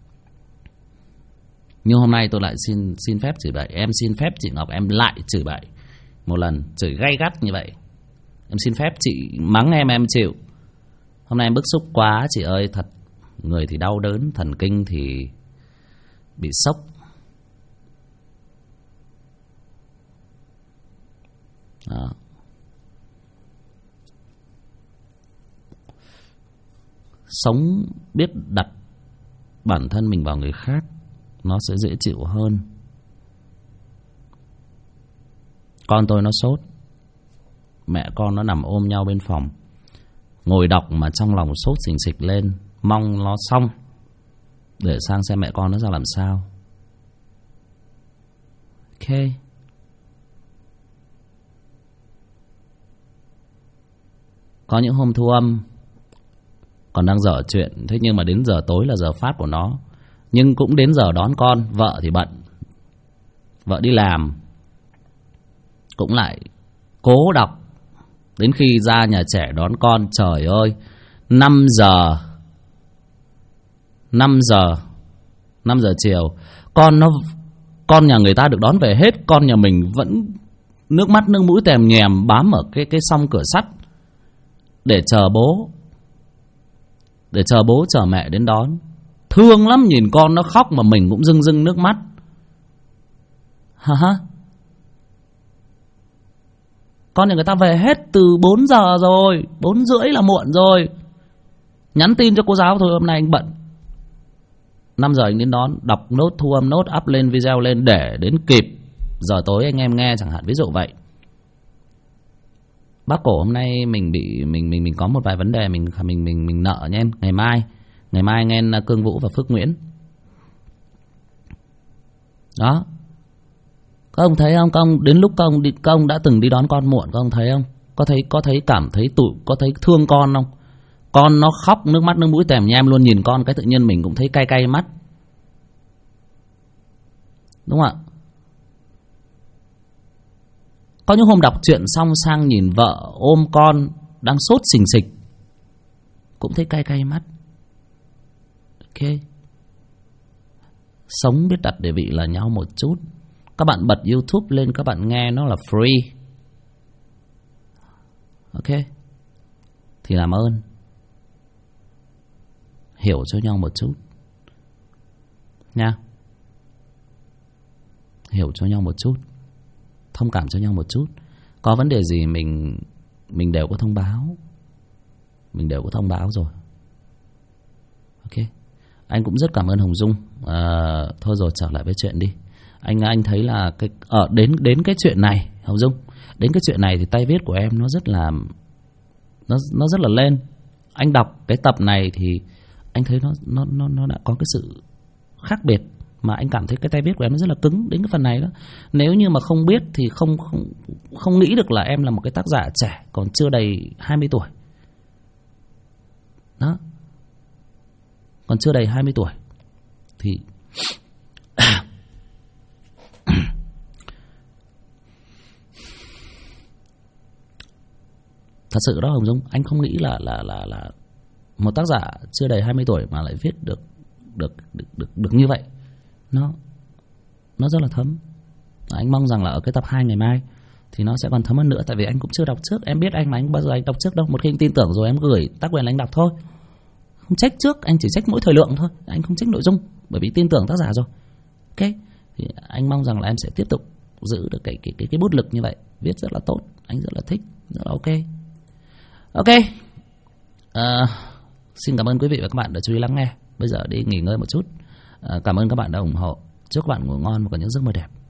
Nhưng hôm nay tôi lại xin phép chửi bậy. Em xin phép chị Ngọc, em lại chửi bậy một lần, chửi gay gắt như vậy. Em xin phép chị mắng em chịu. Hôm nay em bức xúc quá chị ơi, thật. Người thì đau đớn, thần kinh thì bị sốc. Đó. Sống biết đặt bản thân mình vào người khác, nó sẽ dễ chịu hơn. Con tôi nó sốt, mẹ con nó nằm ôm nhau bên phòng, ngồi đọc mà trong lòng sốt xình xịch lên, mong nó xong để sang xem mẹ con nó ra làm sao. Ok. Có những hôm thu âm, còn đang dở chuyện. Thế nhưng mà đến giờ tối là giờ phát của nó, nhưng cũng đến giờ đón con. Vợ thì bận, vợ đi làm, cũng lại cố đọc. Đến khi ra nhà trẻ đón con, trời ơi, 5 giờ chiều, con nhà người ta được đón về hết, con nhà mình vẫn nước mắt nước mũi tèm nhèm bám ở cái song cửa sắt để chờ bố chờ mẹ đến đón. Thương lắm, nhìn con nó khóc mà mình cũng rưng rưng nước mắt. Hả? Con nhà người ta về hết từ 4 giờ rồi, 4 rưỡi là muộn rồi. Nhắn tin cho cô giáo thôi, hôm nay anh bận. 5 giờ anh đến đón, đọc nốt, thu âm nốt, up lên video lên để đến kịp giờ tối anh em nghe chẳng hạn, ví dụ vậy. Bác Cổ hôm nay mình có một vài vấn đề mình nợ nha em. Ngày mai nghe Cương Vũ và Phước Nguyễn. Đó. Các ông thấy không? Các ông đến lúc các ông đã từng đi đón con muộn, các ông thấy không? Có thấy cảm thấy có thấy thương con không? Con nó khóc nước mắt nước mũi tèm nhem luôn, nhìn con cái tự nhiên mình cũng thấy cay cay mắt. Đúng không ạ? Có những hôm đọc truyện xong sang nhìn vợ ôm con đang sốt xình xịch, cũng thấy cay cay mắt. Ok. Sống biết đặt địa vị là nhau một chút. Các bạn bật YouTube lên, các bạn nghe nó là free. Ok. Thì làm ơn hiểu cho nhau một chút nha. Hiểu cho nhau một chút, thông cảm cho nhau một chút. Có vấn đề gì mình đều có thông báo. Mình đều có thông báo rồi. Ok. Anh cũng rất cảm ơn Hồng Dung. Thôi rồi, trở lại với chuyện đi. Anh thấy là đến cái chuyện này, Hồng Dung, đến cái chuyện này thì tay viết của em nó rất là lên. Anh đọc cái tập này thì anh thấy nó đã có cái sự khác biệt, mà anh cảm thấy cái tay viết của em nó rất là cứng đến cái phần này đó. Nếu như mà không biết thì không nghĩ được là em là một cái tác giả trẻ còn chưa đầy 20 tuổi. Đó. Còn chưa đầy 20 tuổi thì thật sự đó Hồng Dung, anh không nghĩ là một tác giả chưa đầy 20 tuổi mà lại viết được như vậy. Nó rất là thấm. Anh mong rằng là ở cái tập 2 ngày mai thì nó sẽ còn thấm hơn nữa. Tại vì anh cũng chưa đọc trước. Em biết anh mà anh bao giờ anh đọc trước đâu. Một khi anh tin tưởng rồi em gửi tác quyền là anh đọc thôi. Không trách trước, anh chỉ trách mỗi thời lượng thôi. Anh không trách nội dung, bởi vì tin tưởng tác giả rồi. Ok. Thì anh mong rằng là em sẽ tiếp tục giữ được cái bút lực như vậy. Viết rất là tốt. Anh rất là thích. Rất là ok. Ok. Xin cảm ơn quý vị và các bạn đã chú ý lắng nghe. Bây giờ đi nghỉ ngơi một chút. Cảm ơn các bạn đã ủng hộ. Chúc các bạn ngủ ngon và có những giấc mơ đẹp.